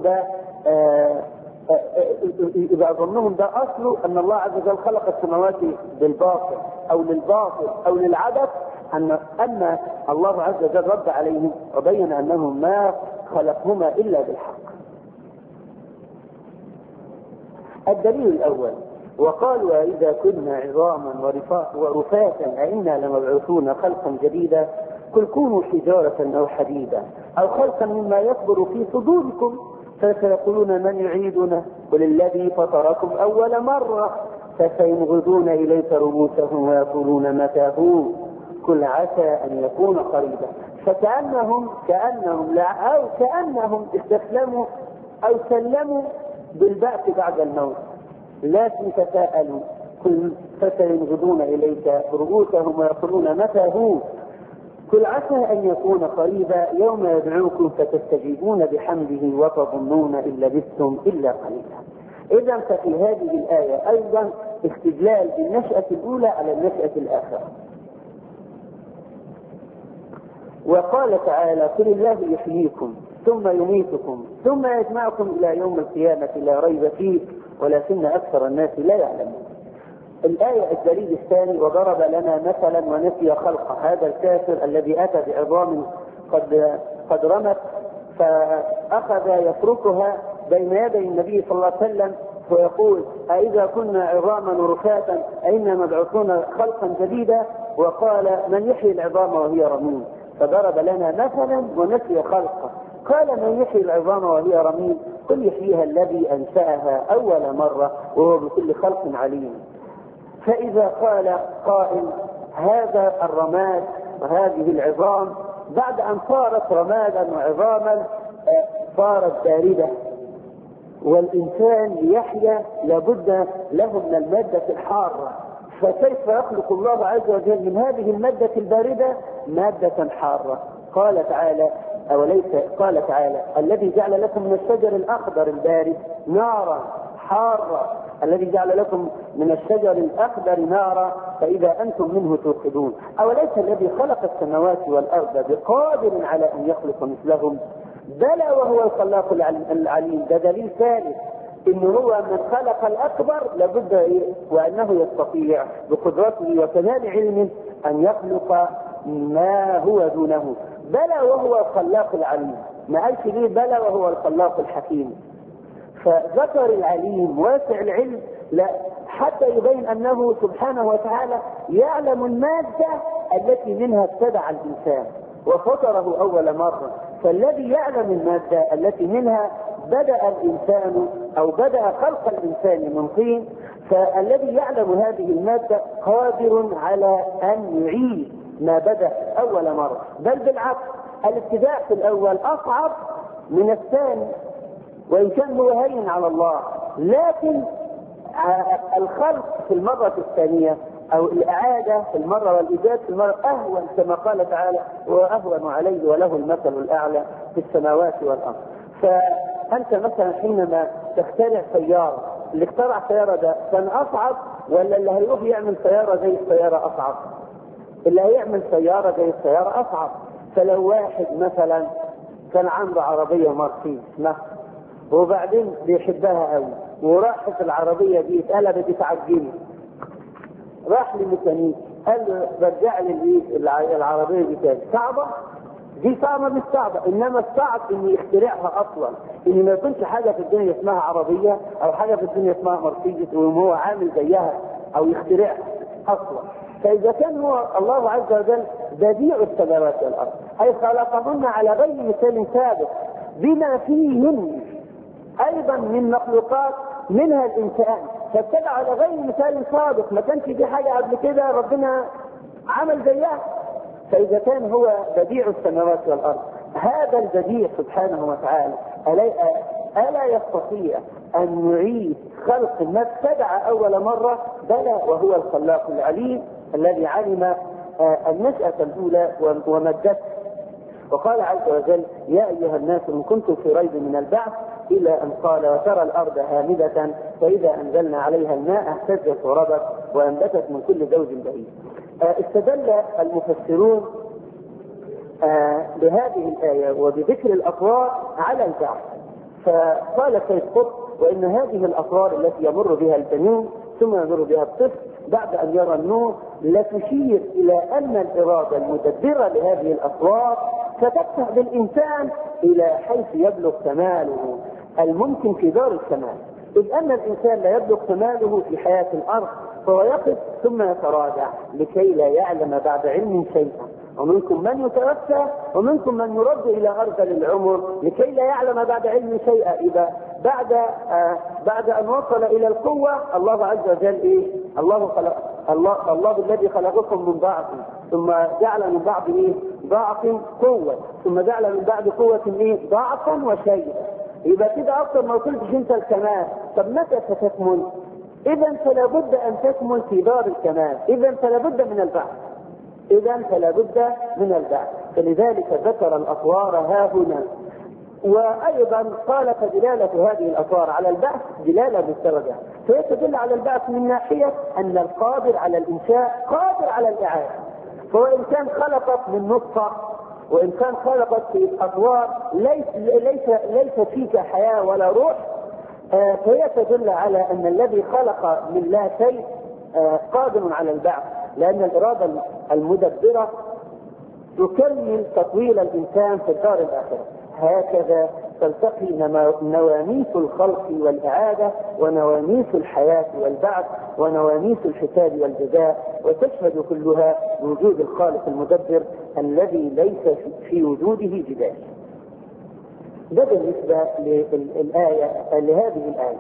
ده اصله ان الله عز وجل خلق السماوات بالباطل او للباطل او للعبث، اما الله عز وجل رد عليهم وبين انهم ما خلقهما الا بالحق. الدليل الأول: وقالوا إذا كنا عظاما ورفاتا أئنا لمبعوثون خلقا جديدا قل كونوا حجارة أو حديدا أو خلقا مما يكبر في صدوركم فسيقولون من يعيدنا قل الذي فطركم أول مرة فسينغضون إليك رؤوسهم ويقولون متى هو قل عسى أن يكون قريبا. فكأنهم استسلموا أو سلموا بالبعث بعد الموت، لكن تساءلوا قل فسينغضون إليك رؤوسهم ويقولون متى هو قل عسى أن يكون قريبا يوم يدعوكم فتستجيبون بحمده وتظنون إن لبثتم إلا قليلا. إذا ففي هذه الآية أيضا استدلال بالنشأة الأولى على النشأة الآخرة. وقال تعالى: قل الله يحييكم ثم يميتكم ثم يجمعكم إلى يوم القيامة لا ريب فيه ولكن أكثر الناس لا يعلمون. الآية الدليل الثاني: وضرب لنا مثلا ونسي خلقه هذا الكافر الذي أتى بعظام قد رمت فأخذ يفركها بين يدي النبي صلى الله عليه وسلم ويقول: أإذا كنا عظاما رفاتا أئنا مبعوثون خلقا جديدا وقال: من يحيي العظام وهي رميم. فضرب لنا مثلا ونسي خلقه. قال: من يحيي العظام وهي رميم قل يحييها الذي أنشأها أول مرة وهو بكل خلق عليم. فإذا قال قائل: هذا الرماد وهذه العظام بعد أن صارت رمادا وعظاما صارت باردة، والإنسان ليحيا لابد له من المادة الحارة، فكيف يخلق الله عز وجل من هذه المادة الباردة مادة حارة؟ قال تعالى: الذي جعل لكم من الشجر الأخضر البارد نارا حارة، الذي جعل لكم من الشجر الأخضر نارا فإذا أنتم منه توقدون. أوليس الذي خلق السماوات والأرض بقادر على أن يخلق مثلهم؟ بلى وهو الخلاق العليم. ده دليل ثالث إنه هو من خلق الأكبر لابد وأنه يستطيع بقدرته وكمال علمه أن يخلق ما هو دونه. بلى وهو الخلاق العليم، ما قالش ليه بلى وهو الخلاق الحكيم. فذكر العليم واسع العلم لا حتى يبين أنه سبحانه وتعالى يعلم المادة التي منها ابتدع الإنسان وفطره أول مرة، فالذي يعلم المادة التي منها بدأ الإنسان أو بدأ خلق الإنسان من طين فالذي يعلم هذه المادة قادر على أن يعيد ما بدأ أول مرة، بل بالعكس الابتداء في الأول أصعب من الثاني، وإن كان هو هين على الله، لكن الخلق في المرة الثانية أو الإعادة في المرة والإيجاد في المرة أهون، كما قال تعالى: وأهون عليه وله المثل الأعلى في السماوات والأرض. فأنت مثلا حينما تخترع سيارة، اللي اخترع سيارة ده كان أصعب ولا اللي هيروح يعمل سيارة زي السيارة أصعب؟ اللي هيعمل سيارة زي السيارة أصعب. فلو واحد مثلا كان عنده عربية مرسيدس مثلا وبعدين بيحبها قوي وراحت العربية دي اتقلبت اتعجلت، راح لميكانيكي قال له رجع لي العربية دي تاني. صعبة؟ دي صعبة مش صعبة، انما الصعب انه يخترعها اصلا، ان ما يكونش حاجة في الدنيا اسمها عربية او حاجة في الدنيا اسمها مرسيدس وهو عامل زيها او يخترعها اصلا. فاذا كان هو الله عز وجل بديع السماوات والارض، اي خلقهن على غير مثال سابق بما فيهن ايضا من مخلوقات منها الانسان، فابتدع على غير مثال سابق، ما كانش دي حاجة قبل كده ربنا عمل زيها. فإذا كان هو بديع السماوات والأرض، هذا البديع سبحانه وتعالى ألا يستطيع أن يعيد خلق ما ابتدع أول مرة؟ بلى، وهو الخلاق العليم الذي علم النشأة الأولى ومدته. وقال عز وجل: يا أيها الناس إن كنتم في ريب من البعث، إلى أن قال: وترى الأرض هامدة فإذا أنزلنا عليها الماء اهتزت وربت وأنبتت من كل زوج بهيج. استدل المفسرون بهذه الآية وبذكر الأطوار على البعث، فقال سيد قطب: وإن هذه الأطوار التي يمر بها الجنين ثم يمر بها الطفل بعد أن يرى النور لتشير إلى أن الإرادة المدبرة لهذه الأطوار ستفتح بالإنسان إلى حيث يبلغ كماله الممكن في دار الكمال، إذ أن الإنسان لا يبلغ كماله في حياة الأرض، فهو يقف ثم يتراجع لكي لا يعلم بعد علم شيئا، ومنكم من يتوفى ومنكم من يرد إلى أرذل العمر لكي لا يعلم بعد علم شيئا. إذا بعد أن وصل إلى القوة، الله عز وجل الله الذي خلقكم من ضعف ثم جعل من بعض ضعف قوة ثم جعل من بعد قوة ضعفا وشيئا. يبقى كده أصلا ما وصلتش أنت الكمال، طب متى ستكمل؟ إذا فلا بد أن تكمل في دار الكمال، إذا فلا بد من البعث، فلذلك ذكر الأطوار ها هنا. وأيضا قال: فدلالة هذه الأطوار على البعث دلالة بالدرجة، فهي تدل على البعث من ناحية أن القادر على الإنشاء قادر على الإعادة، فهو إن كان خلقت من نطفة وإن كان خلقت في أطوار ليس فيك حياة ولا روح، فهي تدل على أن الذي خلق من لا شيء قادر على البعث، لأن الإرادة المدبرة تكمل تطويل الإنسان في الدار الآخرة. هكذا تلتقي نواميس الخلق والإعادة ونواميس الحياة والبعث ونواميس الحساب والجزاء، وتشهد كلها بوجود الخالق المدبر الذي ليس في وجوده جدال. ده بالنسبة لهذه الآية.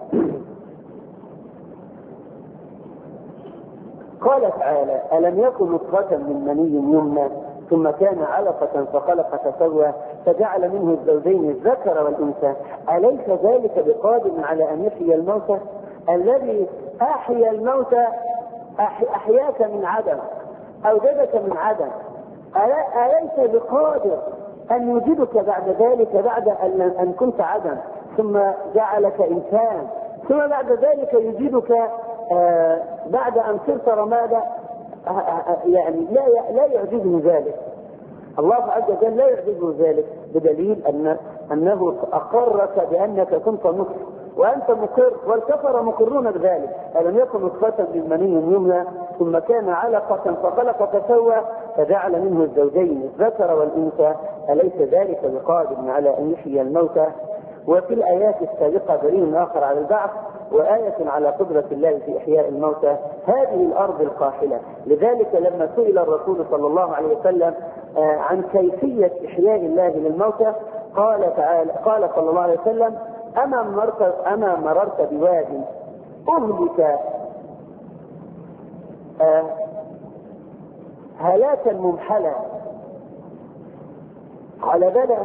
قال تعالى: ألم يكن نطفة من مني يمنى ثم كان علقة فخلق فسوى فجعل منه الزوجين الذكر والأنثى أليس ذلك بقادر على أن يحيي الموتى؟ الذي أحيا الموتى أحياك من عدم، أوجدك من عدم، أليس بقادر أن يوجدك بعد ذلك، بعد أن كنت عدم ثم جعلك إنسان، ثم بعد ذلك يوجدك بعد أن صرت رمادا؟ يعني لا يعجزه ذلك، الله عز وجل لا يعجزه ذلك، بدليل أنه أقرك بأنك كنت نطفة وأنت مقر، والكفر مقرون بذلك. ألم يكن نطفة من مني يمنى ثم كان علقة فخلق فسوى فجعل منه الزوجين الذكر والأنثى أليس ذلك بقادر على أن يحيي الموتى؟ وفي الآيات السابقة دليل آخر على البعث وآية على قدرة الله في إحياء الموتى. هذه الأرض القاحلة، لذلك لما سئل الرسول صلى الله عليه وسلم عن كيفية إحياء الله للموتى قال صلى الله عليه وسلم: أما مررت بواد أهلك هلاكا ممحلا؟ قال بلى.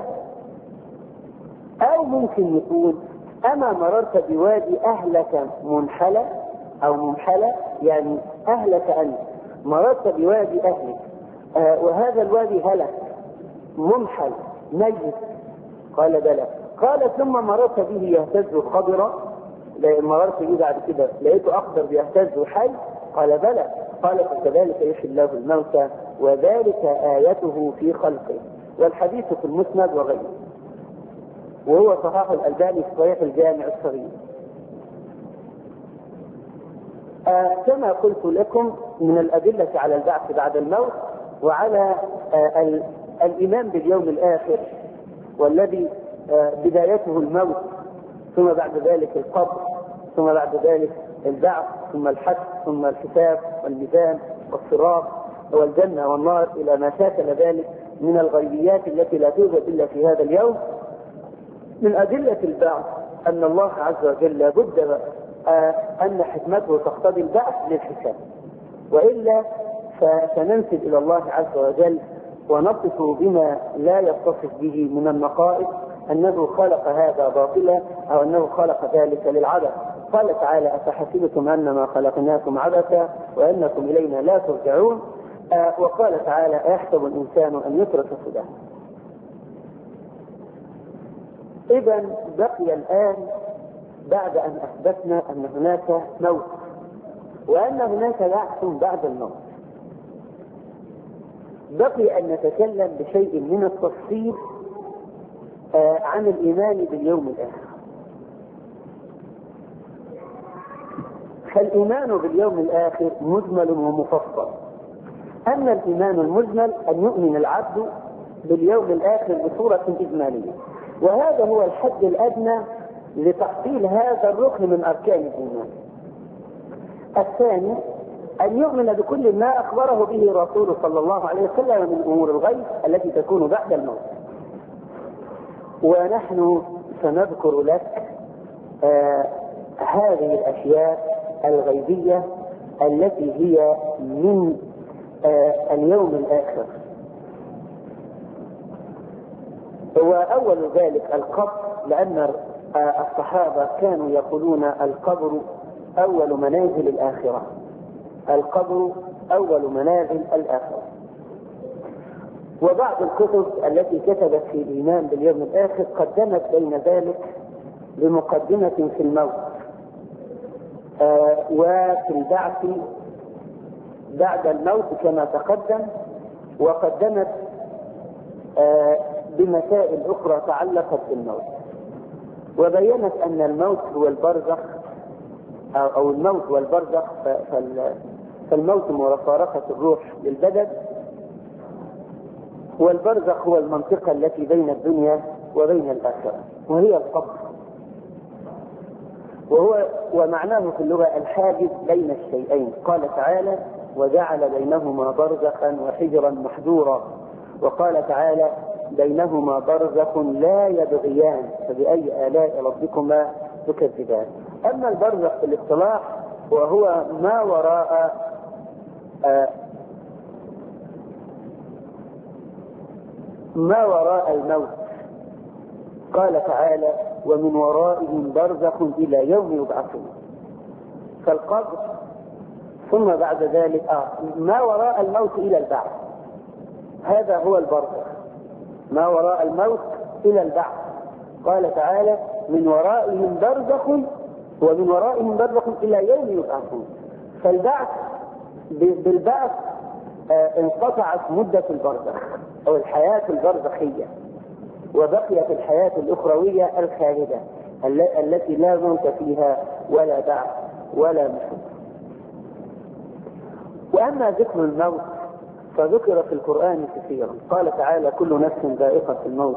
أو ممكن يقول أما مررت بوادي أهلك منحلة أو ممحلة، يعني أهلك أنت، مررت بوادي أهلك وهذا الوادي هلك ممحل ميت؟ قال بلى. قال ثم مررت به يهتز خضرا، مررت به بعد كده لقيته أخضر بيهتز حي؟ قال بلى. قال فكذلك يحيي الله الموتى وذلك آيته في خلقه. والحديث في المسند وغيره، وهو صحاح الألباني في صحيح الجامع الصغير. كما قلت لكم من الأدلة على البعث بعد الموت وعلى الإيمان باليوم الآخر، والذي بدايته الموت ثم بعد ذلك القبر ثم بعد ذلك البعث ثم الحشر ثم الحساب والميزان والصراط والجنة والنار إلى ما شاكل ذلك من الغيبيات التي لا توجد إلا في هذا اليوم. من أدلة البعث أن الله عز وجل لابد أن حكمته تقتضي البعث للحساب، وإلا فسننسب إلى الله عز وجل ونصف بما لا يتصف به من النقائص أنه خلق هذا باطلا أو أنه خلق ذلك للعبث. قال تعالى أفحسبتم أنما خلقناكم عبثا وأنكم إلينا لا ترجعون. وقال تعالى أيحسب الإنسان أن يترك سدى. إذا بقي الآن بعد أن أثبتنا أن هناك موت وأن هناك بعث بعد الموت، بقي أن نتكلم بشيء من التفصيل عن الإيمان باليوم الآخر. فالإيمان باليوم الآخر مجمل ومفصل. أما الإيمان المجمل أن يؤمن العبد باليوم الآخر بصورة إجمالية، وهذا هو الحد الأدنى لتحصيل هذا الركن من أركان الإيمان. الثاني أن يؤمن بكل ما أخبره به رسوله صلى الله عليه وسلم من أمور الغيب التي تكون بعد الموت. ونحن سنذكر لك هذه الأشياء الغيبية التي هي من اليوم الآخر. وأول ذلك القبر، لأن الصحابة كانوا يقولون القبر أول منازل الآخرة، القبر أول منازل الآخرة. وبعض الكتب التي كتبت في الإيمان باليوم الآخر قدمت بين ذلك بمقدمة في الموت وفي البعث بعد الموت كما تقدم، وقدمت بمسائل أخرى تعلقت بالموت، وبينت أن الموت هو البرزخ أو الموت والبرزخ، فالموت مفارقة الروح للبدن، والبرزخ هو المنطقة التي بين الدنيا وبين الآخرة وهي القبر، ومعناه في اللغة الحاجز بين الشيئين. قال تعالى وجعل بينهما برزخا وحجرا محجورا، وقال تعالى بينهما برزخ لا يبغيان فبأي آلاء ربكما تكذبان. أما البرزخ في الاصطلاح وهو ما وراء الموت. قال تعالى ومن ورائهم برزخ إلى يوم يبعثون. فالقبر ثم بعد ذلك ما وراء الموت إلى البعث، هذا هو البرزخ، ما وراء الموت إلى البعث. قال تعالى من ورائهم برزخ ومن ورائهم برزخ إلى يوم يبعثون. فالبعث بالبعث انقطعت مدة البرزخ أو الحياة البرزخية، وبقيت الحياة الأخروية الخالدة التي لا موت فيها ولا بعث ولا نشور. وأما ذكر الموت فذكر في القرآن كثيرا. قال تعالى كل نفس ذائقة الموت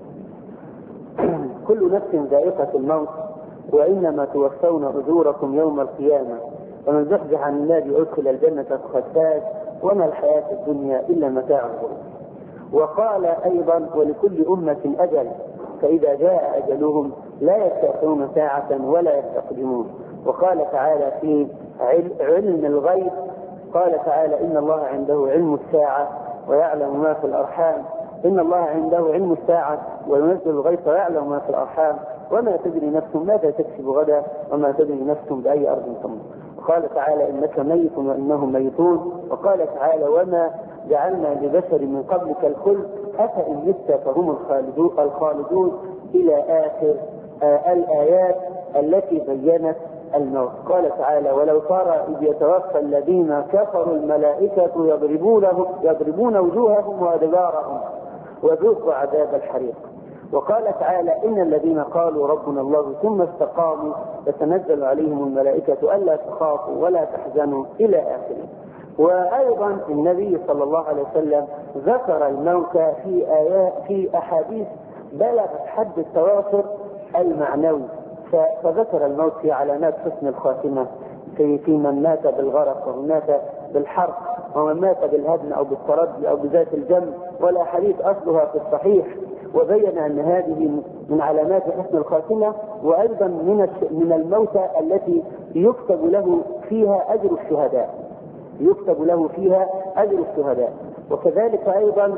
كل نفس ذائقة الموت وإنما توفون أجوركم يوم القيامة ومن زحزح عن النار أدخل الجنة فقد فاز وما الحياة الدنيا إلا متاع الغرور. وقال أيضا ولكل أمة أجل فإذا جاء أجلهم لا يستأخرون ساعة ولا يستقدمون. وقال تعالى في علم الغيب قال تعالى إن الله عنده علم الساعة ويعلم ما في الأرحام، إن الله عنده علم الساعة وينزل الغيث ويعلم ما في الأرحام وما تدري نفس ماذا تكسب غدا وما تدري نفس بأي أرض تموت. وقال تعالى إنك ميت وإنهم ميتون. وقال تعالى وما جعلنا لبشر من قبلك الخلد أفإن مت فهم الخالدون إلى آخر الآيات التي بينت الموت. قال تعالى ولو ترى إذ يتوفى الذين كفروا الملائكة يضربون وجوههم وأدبارهم وذوقوا عذاب الحريق. وقال تعالى إن الذين قالوا ربنا الله ثم استقاموا تتنزل عليهم الملائكة ألا تخافوا ولا تحزنوا إلى آخره. وأيضا النبي صلى الله عليه وسلم ذكر الموت في أحاديث بلغت حد التواتر المعنوي، فذكر الموت في علامات حسن الخاتمة في من مات بالغرق ومن مات بالحرق ومن مات بالهدم أو بالتردي أو بذات الجنب، ولا حديث أصلها في الصحيح، وبين أن هذه من علامات حسن الخاتمة، وأيضا من الموتى التي يكتب له فيها أجر الشهداء، يكتب له فيها أجر الشهداء. وكذلك أيضا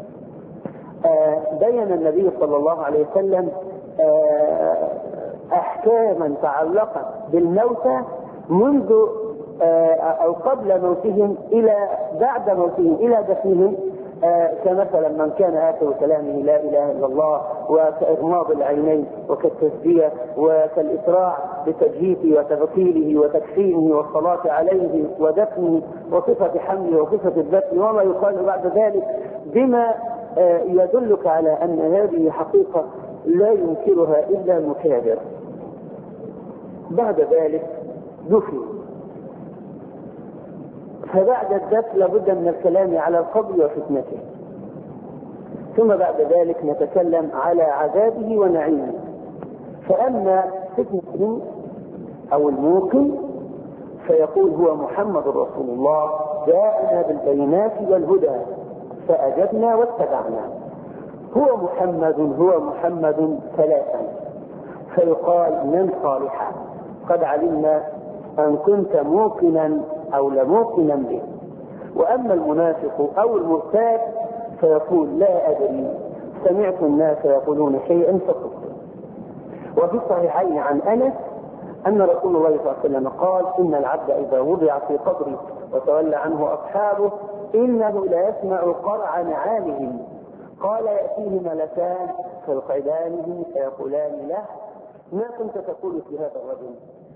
بين النبي صلى الله عليه وسلم أحكاما تعلقت بالموتى منذ أو قبل موتهم إلى بعد موتهم إلى دفنهم، كمثلا من كان آخر كلامه لا إله إلا الله، وكإغماض العينين، وكالتسبية، وكالإسراع بتجهيزه وتغسيله وتكفينه والصلاة عليه ودفنه، وصفة حمله وصفة الدفن وما يقال بعد ذلك، بما يدلك على أن هذه حقيقة لا ينكرها إلا المكابر. بعد ذلك دفن، فبعد الدفن لابد من الكلام على القبر وفتنته، ثم بعد ذلك نتكلم على عذابه ونعيمه. فأما فتنته أو الموقن فيقول هو محمد رسول الله جاءنا بالبينات والهدى فأجبنا واتبعنا. هو محمد ثلاثا، فيقال من صالحا قد علمنا أن كنت موقنا أو لموقنا به. وأما المنافق أو المرتاب فيقول لا أدري سمعت الناس يقولون شيئا فقلت. وفي الصحيحين عن أنس أن رسول الله صلى الله عليه وسلم قال إن العبد إذا وضع في قبره وتولى عنه أصحابه إنه لا يسمع قرع نعالهم، قال يأتيه ملكان فيقعدانه فيقولان له ما كنت تقول في هذا الرجل؟